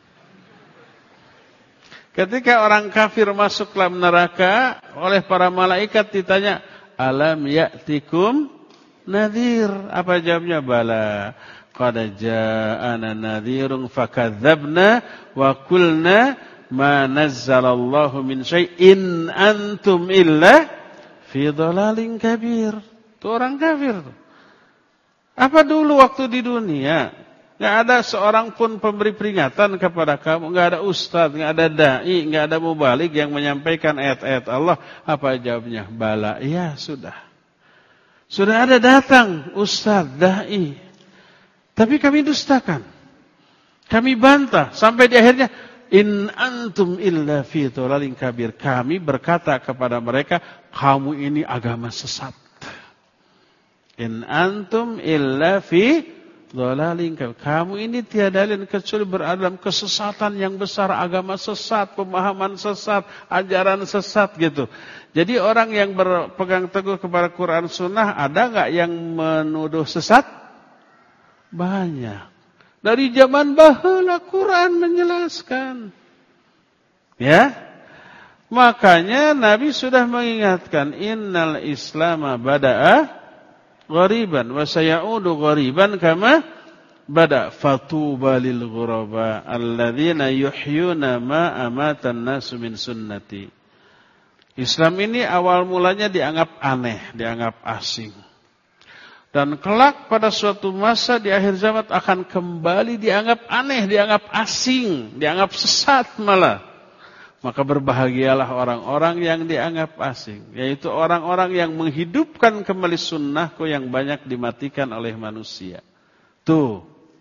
Ketika orang kafir masuk ke dalam neraka, oleh para malaikat ditanya, alam ya'tikum nadhir? Apa jawabnya? Bala qad ja'ana nadhirun fakadzabna wa qulna ma nazzalallahu min syai'in antum illa fi dhalalin kabir. Itu orang kafir. Apa dulu waktu di dunia enggak ada seorang pun pemberi peringatan kepada kamu, enggak ada ustaz, enggak ada dai, enggak ada mubaligh yang menyampaikan ayat-ayat Allah? Apa jawabnya? Bala, iya sudah. Sudah ada datang ustaz, dai. Tapi kami dustakan. Kami bantah sampai di akhirnya in antum illa fi dhalalin kabir. Kami berkata kepada mereka, kamu ini agama sesat. In antum illa fi dhalalin kabir. Kamu ini tiada lain kecuali berada dalam kesesatan yang besar, agama sesat, pemahaman sesat, ajaran sesat gitu. Jadi orang yang berpegang teguh kepada Quran Sunnah, ada enggak yang menuduh sesat? Banyak. Dari zaman baheula Quran menjelaskan. Ya. Makanya Nabi sudah mengingatkan, innal islama bada'a ghariban wa sayaudu ghariban kama bada fatuba lil ghuraba alladzina yuhyuna ma amatan nasu min sunnati. Islam ini awal mulanya dianggap aneh, dianggap asing. Dan kelak pada suatu masa di akhir zaman akan kembali dianggap aneh, dianggap asing, dianggap sesat malah. Maka berbahagialah orang-orang yang dianggap asing, yaitu orang-orang yang menghidupkan kembali sunnahku yang banyak dimatikan oleh manusia. Tuh.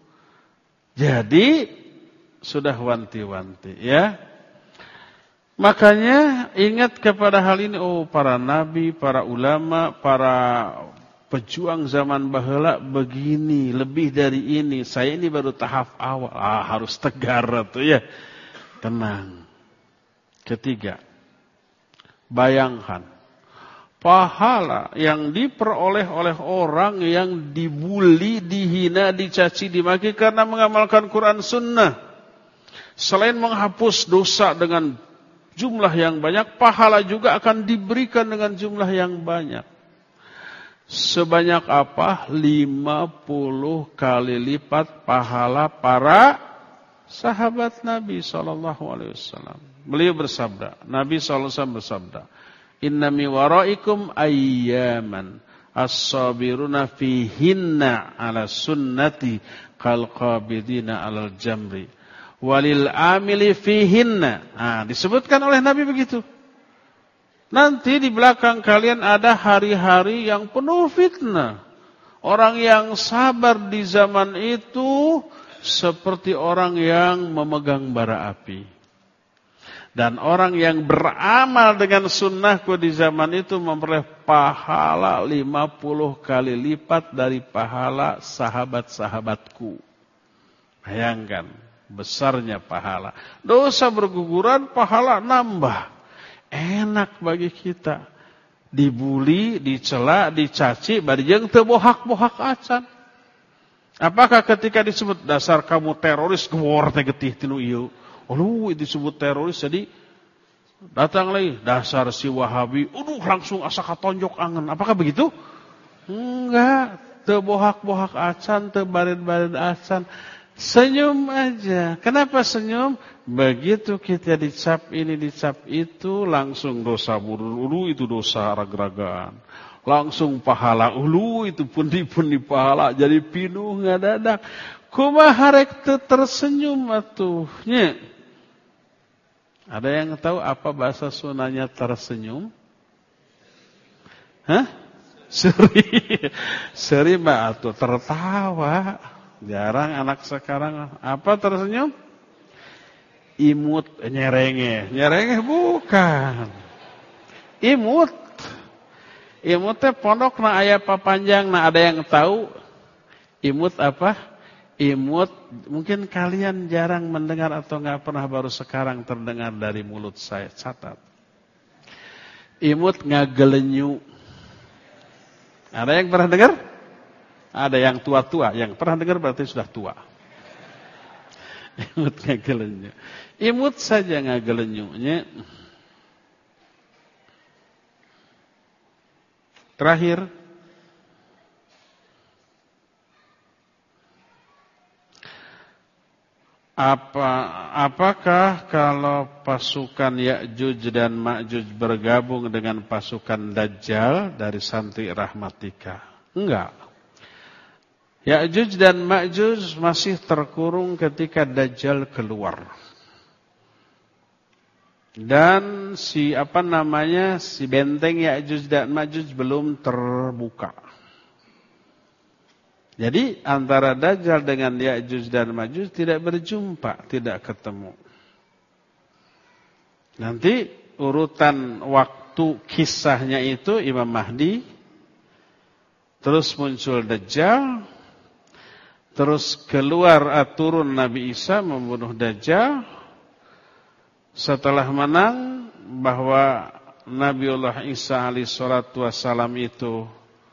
Jadi sudah wanti-wanti ya. Makanya ingat kepada hal ini, oh para nabi, para ulama, para pejuang zaman baheula begini, lebih dari ini. Saya ini baru tahap awal. Ah, harus tegar tuh ya. Tenang. Ketiga, bayangkan pahala yang diperoleh oleh orang yang dibuli, dihina, dicaci, dimaki karena mengamalkan Quran Sunnah. Selain menghapus dosa dengan jumlah yang banyak, pahala juga akan diberikan dengan jumlah yang banyak. Sebanyak apa? lima puluh kali lipat pahala para sahabat Nabi shallallahu alaihi wasallam. Beliau bersabda, Nabi shallallahu alaihi wasallam bersabda, inna mi waraikum ayyaman as-sabiruna fihinna ala sunnati kal qabidina alal jamri walil amili fihinna. Nah, disebutkan oleh Nabi begitu. Nanti di belakang kalian ada hari-hari yang penuh fitnah. Orang yang sabar di zaman itu seperti orang yang memegang bara api. Dan orang yang beramal dengan sunnahku di zaman itu memperoleh pahala lima puluh kali lipat dari pahala sahabat-sahabatku. Bayangkan besarnya pahala. Dosa berguguran, pahala nambah. Enak bagi kita. Dibuli, dicela, dicaci, barijeng teu bohak-bohak acan. Apakah ketika disebut dasar kamu teroris, gewor teh getih tinu ieu. Oh lu disebut teroris jadi datang lagi dasar si Wahabi, uduh langsung asa katonjok angen. Apakah begitu? Enggak, teu bohak-bohak acan, teu barid-barid acan. Senyum aja. Kenapa senyum? Begitu kita dicap ini, dicap itu, langsung dosa buru-buru itu dosa rag-ragaan. Langsung pahala ulu itu pundi-pundi pahala jadi pinuh ngadadak. Kumaha rek teu tersenyum atuh nya. Ada yang tahu apa bahasa Sundanya tersenyum? Hah? Seri. Seri mah atuh tertawa. Jarang anak sekarang. Apa tersenyum? Imut nyerengeh. Nyerengeh bukan. Imut. Imut teh pondok na aya papanjang, na ada yang tahu imut apa? Imut, mungkin kalian jarang mendengar atau enggak pernah, baru sekarang terdengar dari mulut saya. Catat. Imut ngagelenyu. Ada yang pernah dengar? Ada yang tua-tua. Yang pernah dengar berarti sudah tua. Imut ngagelenyu. Imut saja ngagelenyunya. Terakhir, apa apakah kalau pasukan Ya'juj dan Ma'juj bergabung dengan pasukan Dajjal dari santri Rahmatika? Enggak. Ya'juj dan Ma'juj masih terkurung ketika Dajjal keluar. Dan si apa namanya si benteng Ya'juj dan Ma'juj belum terbuka. Jadi antara Dajjal dengan Ya'juj dan Ma'juj tidak berjumpa, tidak ketemu. Nanti urutan waktu kisahnya itu Imam Mahdi, terus muncul Dajjal, terus keluar turun Nabi Isa membunuh Dajjal. Setelah menang bahwa Nabiullah Isa alaihi salatu wassalam itu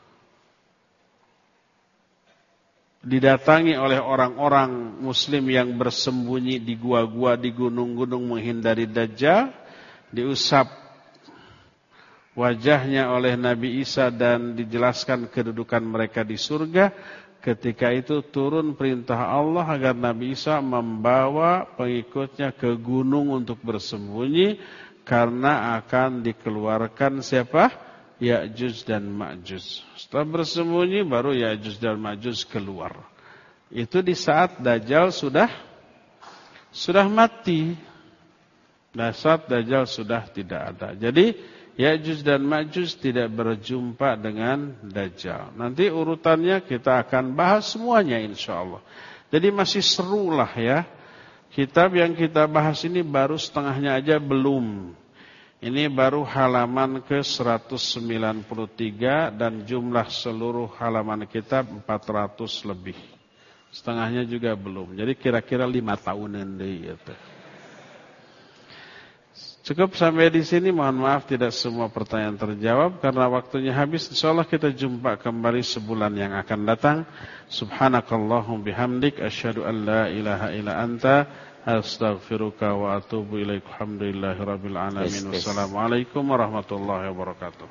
didatangi oleh orang-orang muslim yang bersembunyi di gua-gua, di gunung-gunung menghindari Dajjal, diusap wajahnya oleh Nabi Isa dan dijelaskan kedudukan mereka di surga. Ketika itu turun perintah Allah agar Nabi Isa membawa pengikutnya ke gunung untuk bersembunyi karena akan dikeluarkan siapa? Ya'juj dan Ma'juj. Setelah bersembunyi baru Ya'juj dan Ma'juj keluar. Itu di saat Dajjal sudah sudah mati. Di saat Dajjal sudah tidak ada. Jadi Ya'juj dan Ma'juj tidak berjumpa dengan Dajjal. Nanti urutannya kita akan bahas semuanya insyaallah. Jadi masih seru lah ya. Kitab yang kita bahas ini baru setengahnya aja belum. Ini baru halaman ke seratus sembilan puluh tiga dan jumlah seluruh halaman kitab empat ratus lebih. Setengahnya juga belum. Jadi kira-kira lima tahunan deh gitu. Cukup sampai di sini. Mohon maaf tidak semua pertanyaan terjawab karena waktunya habis. Insyaallah kita jumpa kembali sebulan yang akan datang. Subhanakallahum bihamdik asyhadu an la ilaha illa anta astaghfiruka wa atubu ilaik. Alhamdulillahirabbil alamin. Wassalamualaikum warahmatullahi wabarakatuh.